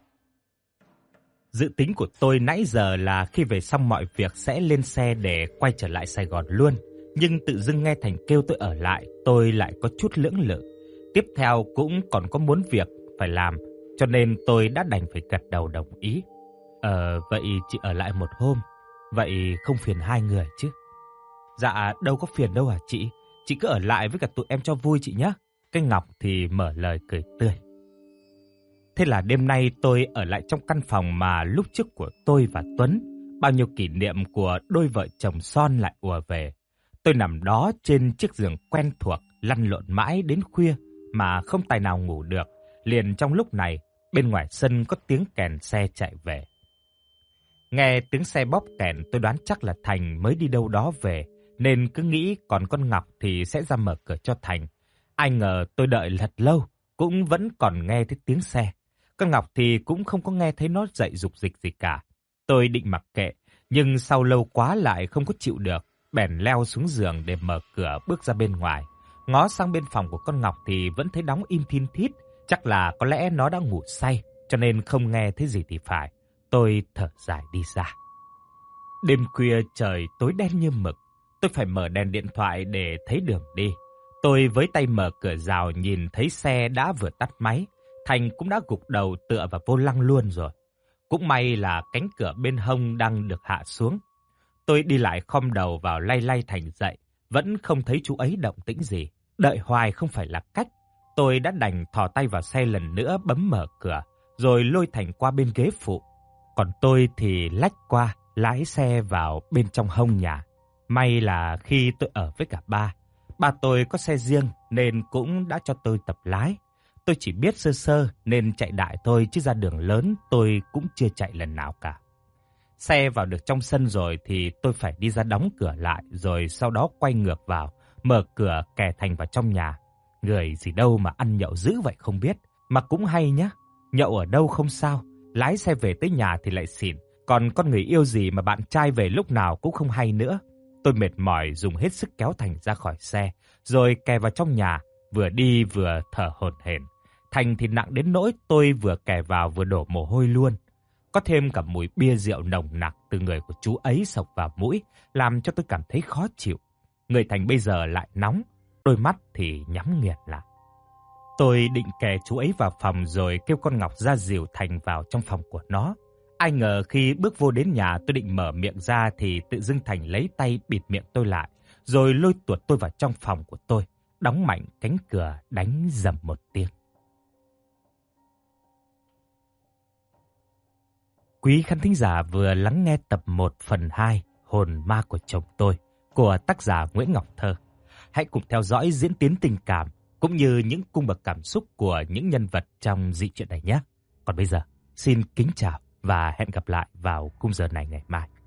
Speaker 2: Dự tính của tôi nãy giờ là khi về xong mọi việc sẽ lên xe để quay trở lại Sài Gòn luôn. Nhưng tự dưng nghe Thành kêu tôi ở lại, tôi lại có chút lưỡng lự. Tiếp theo cũng còn có muốn việc phải làm, cho nên tôi đã đành phải gật đầu đồng ý. Vậy chị ở lại một hôm, vậy không phiền hai người chứ? Dạ, đâu có phiền đâu hả chị? Chị cứ ở lại với cả tụi em cho vui chị nhé. Cái Ngọc thì mở lời cười tươi. Thế là đêm nay tôi ở lại trong căn phòng mà lúc trước của tôi và Tuấn. Bao nhiêu kỷ niệm của đôi vợ chồng son lại ùa về. Tôi nằm đó trên chiếc giường quen thuộc, lăn lộn mãi đến khuya mà không tài nào ngủ được. Liền trong lúc này, bên ngoài sân có tiếng kèn xe chạy về. Nghe tiếng xe bóp kèn tôi đoán chắc là Thành mới đi đâu đó về, nên cứ nghĩ còn con Ngọc thì sẽ ra mở cửa cho Thành. Ai ngờ tôi đợi thật lâu, cũng vẫn còn nghe thấy tiếng xe. Con Ngọc thì cũng không có nghe thấy nó dậy dục dịch gì cả. Tôi định mặc kệ, nhưng sau lâu quá lại không có chịu được, bèn leo xuống giường để mở cửa bước ra bên ngoài. Ngó sang bên phòng của con Ngọc thì vẫn thấy đóng im thin thít, chắc là có lẽ nó đã ngủ say, cho nên không nghe thấy gì thì phải. Tôi thở dài đi ra. Đêm khuya trời tối đen như mực, tôi phải mở đèn điện thoại để thấy đường đi. Tôi với tay mở cửa rào nhìn thấy xe đã vừa tắt máy, Thành cũng đã gục đầu tựa vào vô lăng luôn rồi. Cũng may là cánh cửa bên hông đang được hạ xuống. Tôi đi lại khom đầu vào lay lay Thành dậy, vẫn không thấy chú ấy động tĩnh gì. Đợi hoài không phải là cách, tôi đã đành thò tay vào xe lần nữa bấm mở cửa, rồi lôi Thành qua bên ghế phụ. Còn tôi thì lách qua, lái xe vào bên trong hông nhà. May là khi tôi ở với cả ba tôi có xe riêng nên cũng đã cho tôi tập lái. Tôi chỉ biết sơ sơ nên chạy đại thôi, chứ ra đường lớn tôi cũng chưa chạy lần nào cả. Xe vào được trong sân rồi thì tôi phải đi ra đóng cửa lại, rồi sau đó quay ngược vào, mở cửa kè Thành vào trong nhà. Người gì đâu mà ăn nhậu dữ vậy không biết, mà cũng hay nhá. Nhậu ở đâu không sao, lái xe về tới nhà thì lại xỉn. Còn con người yêu gì mà bạn trai về lúc nào cũng không hay nữa. Tôi mệt mỏi dùng hết sức kéo Thành ra khỏi xe, rồi kè vào trong nhà, vừa đi vừa thở hổn hển. Thành thì nặng đến nỗi tôi vừa kè vào vừa đổ mồ hôi luôn. Có thêm cả mùi bia rượu nồng nặc từ người của chú ấy xộc vào mũi, làm cho tôi cảm thấy khó chịu. Người Thành bây giờ lại nóng, đôi mắt thì nhắm nghiền lại. Tôi định kè chú ấy vào phòng rồi kêu con Ngọc ra dìu Thành vào trong phòng của nó. Ai ngờ khi bước vô đến nhà tôi định mở miệng ra thì tự dưng Thành lấy tay bịt miệng tôi lại, rồi lôi tuột tôi vào trong phòng của tôi, đóng mạnh cánh cửa đánh rầm một tiếng. Quý khán thính giả vừa lắng nghe tập 1 phần 2 Hồn ma của chồng tôi của tác giả Nguyễn Ngọc Thơ. Hãy cùng theo dõi diễn tiến tình cảm cũng như những cung bậc cảm xúc của những nhân vật trong dị truyện này nhé. Còn bây giờ, xin kính chào và hẹn gặp lại vào khung giờ này ngày mai.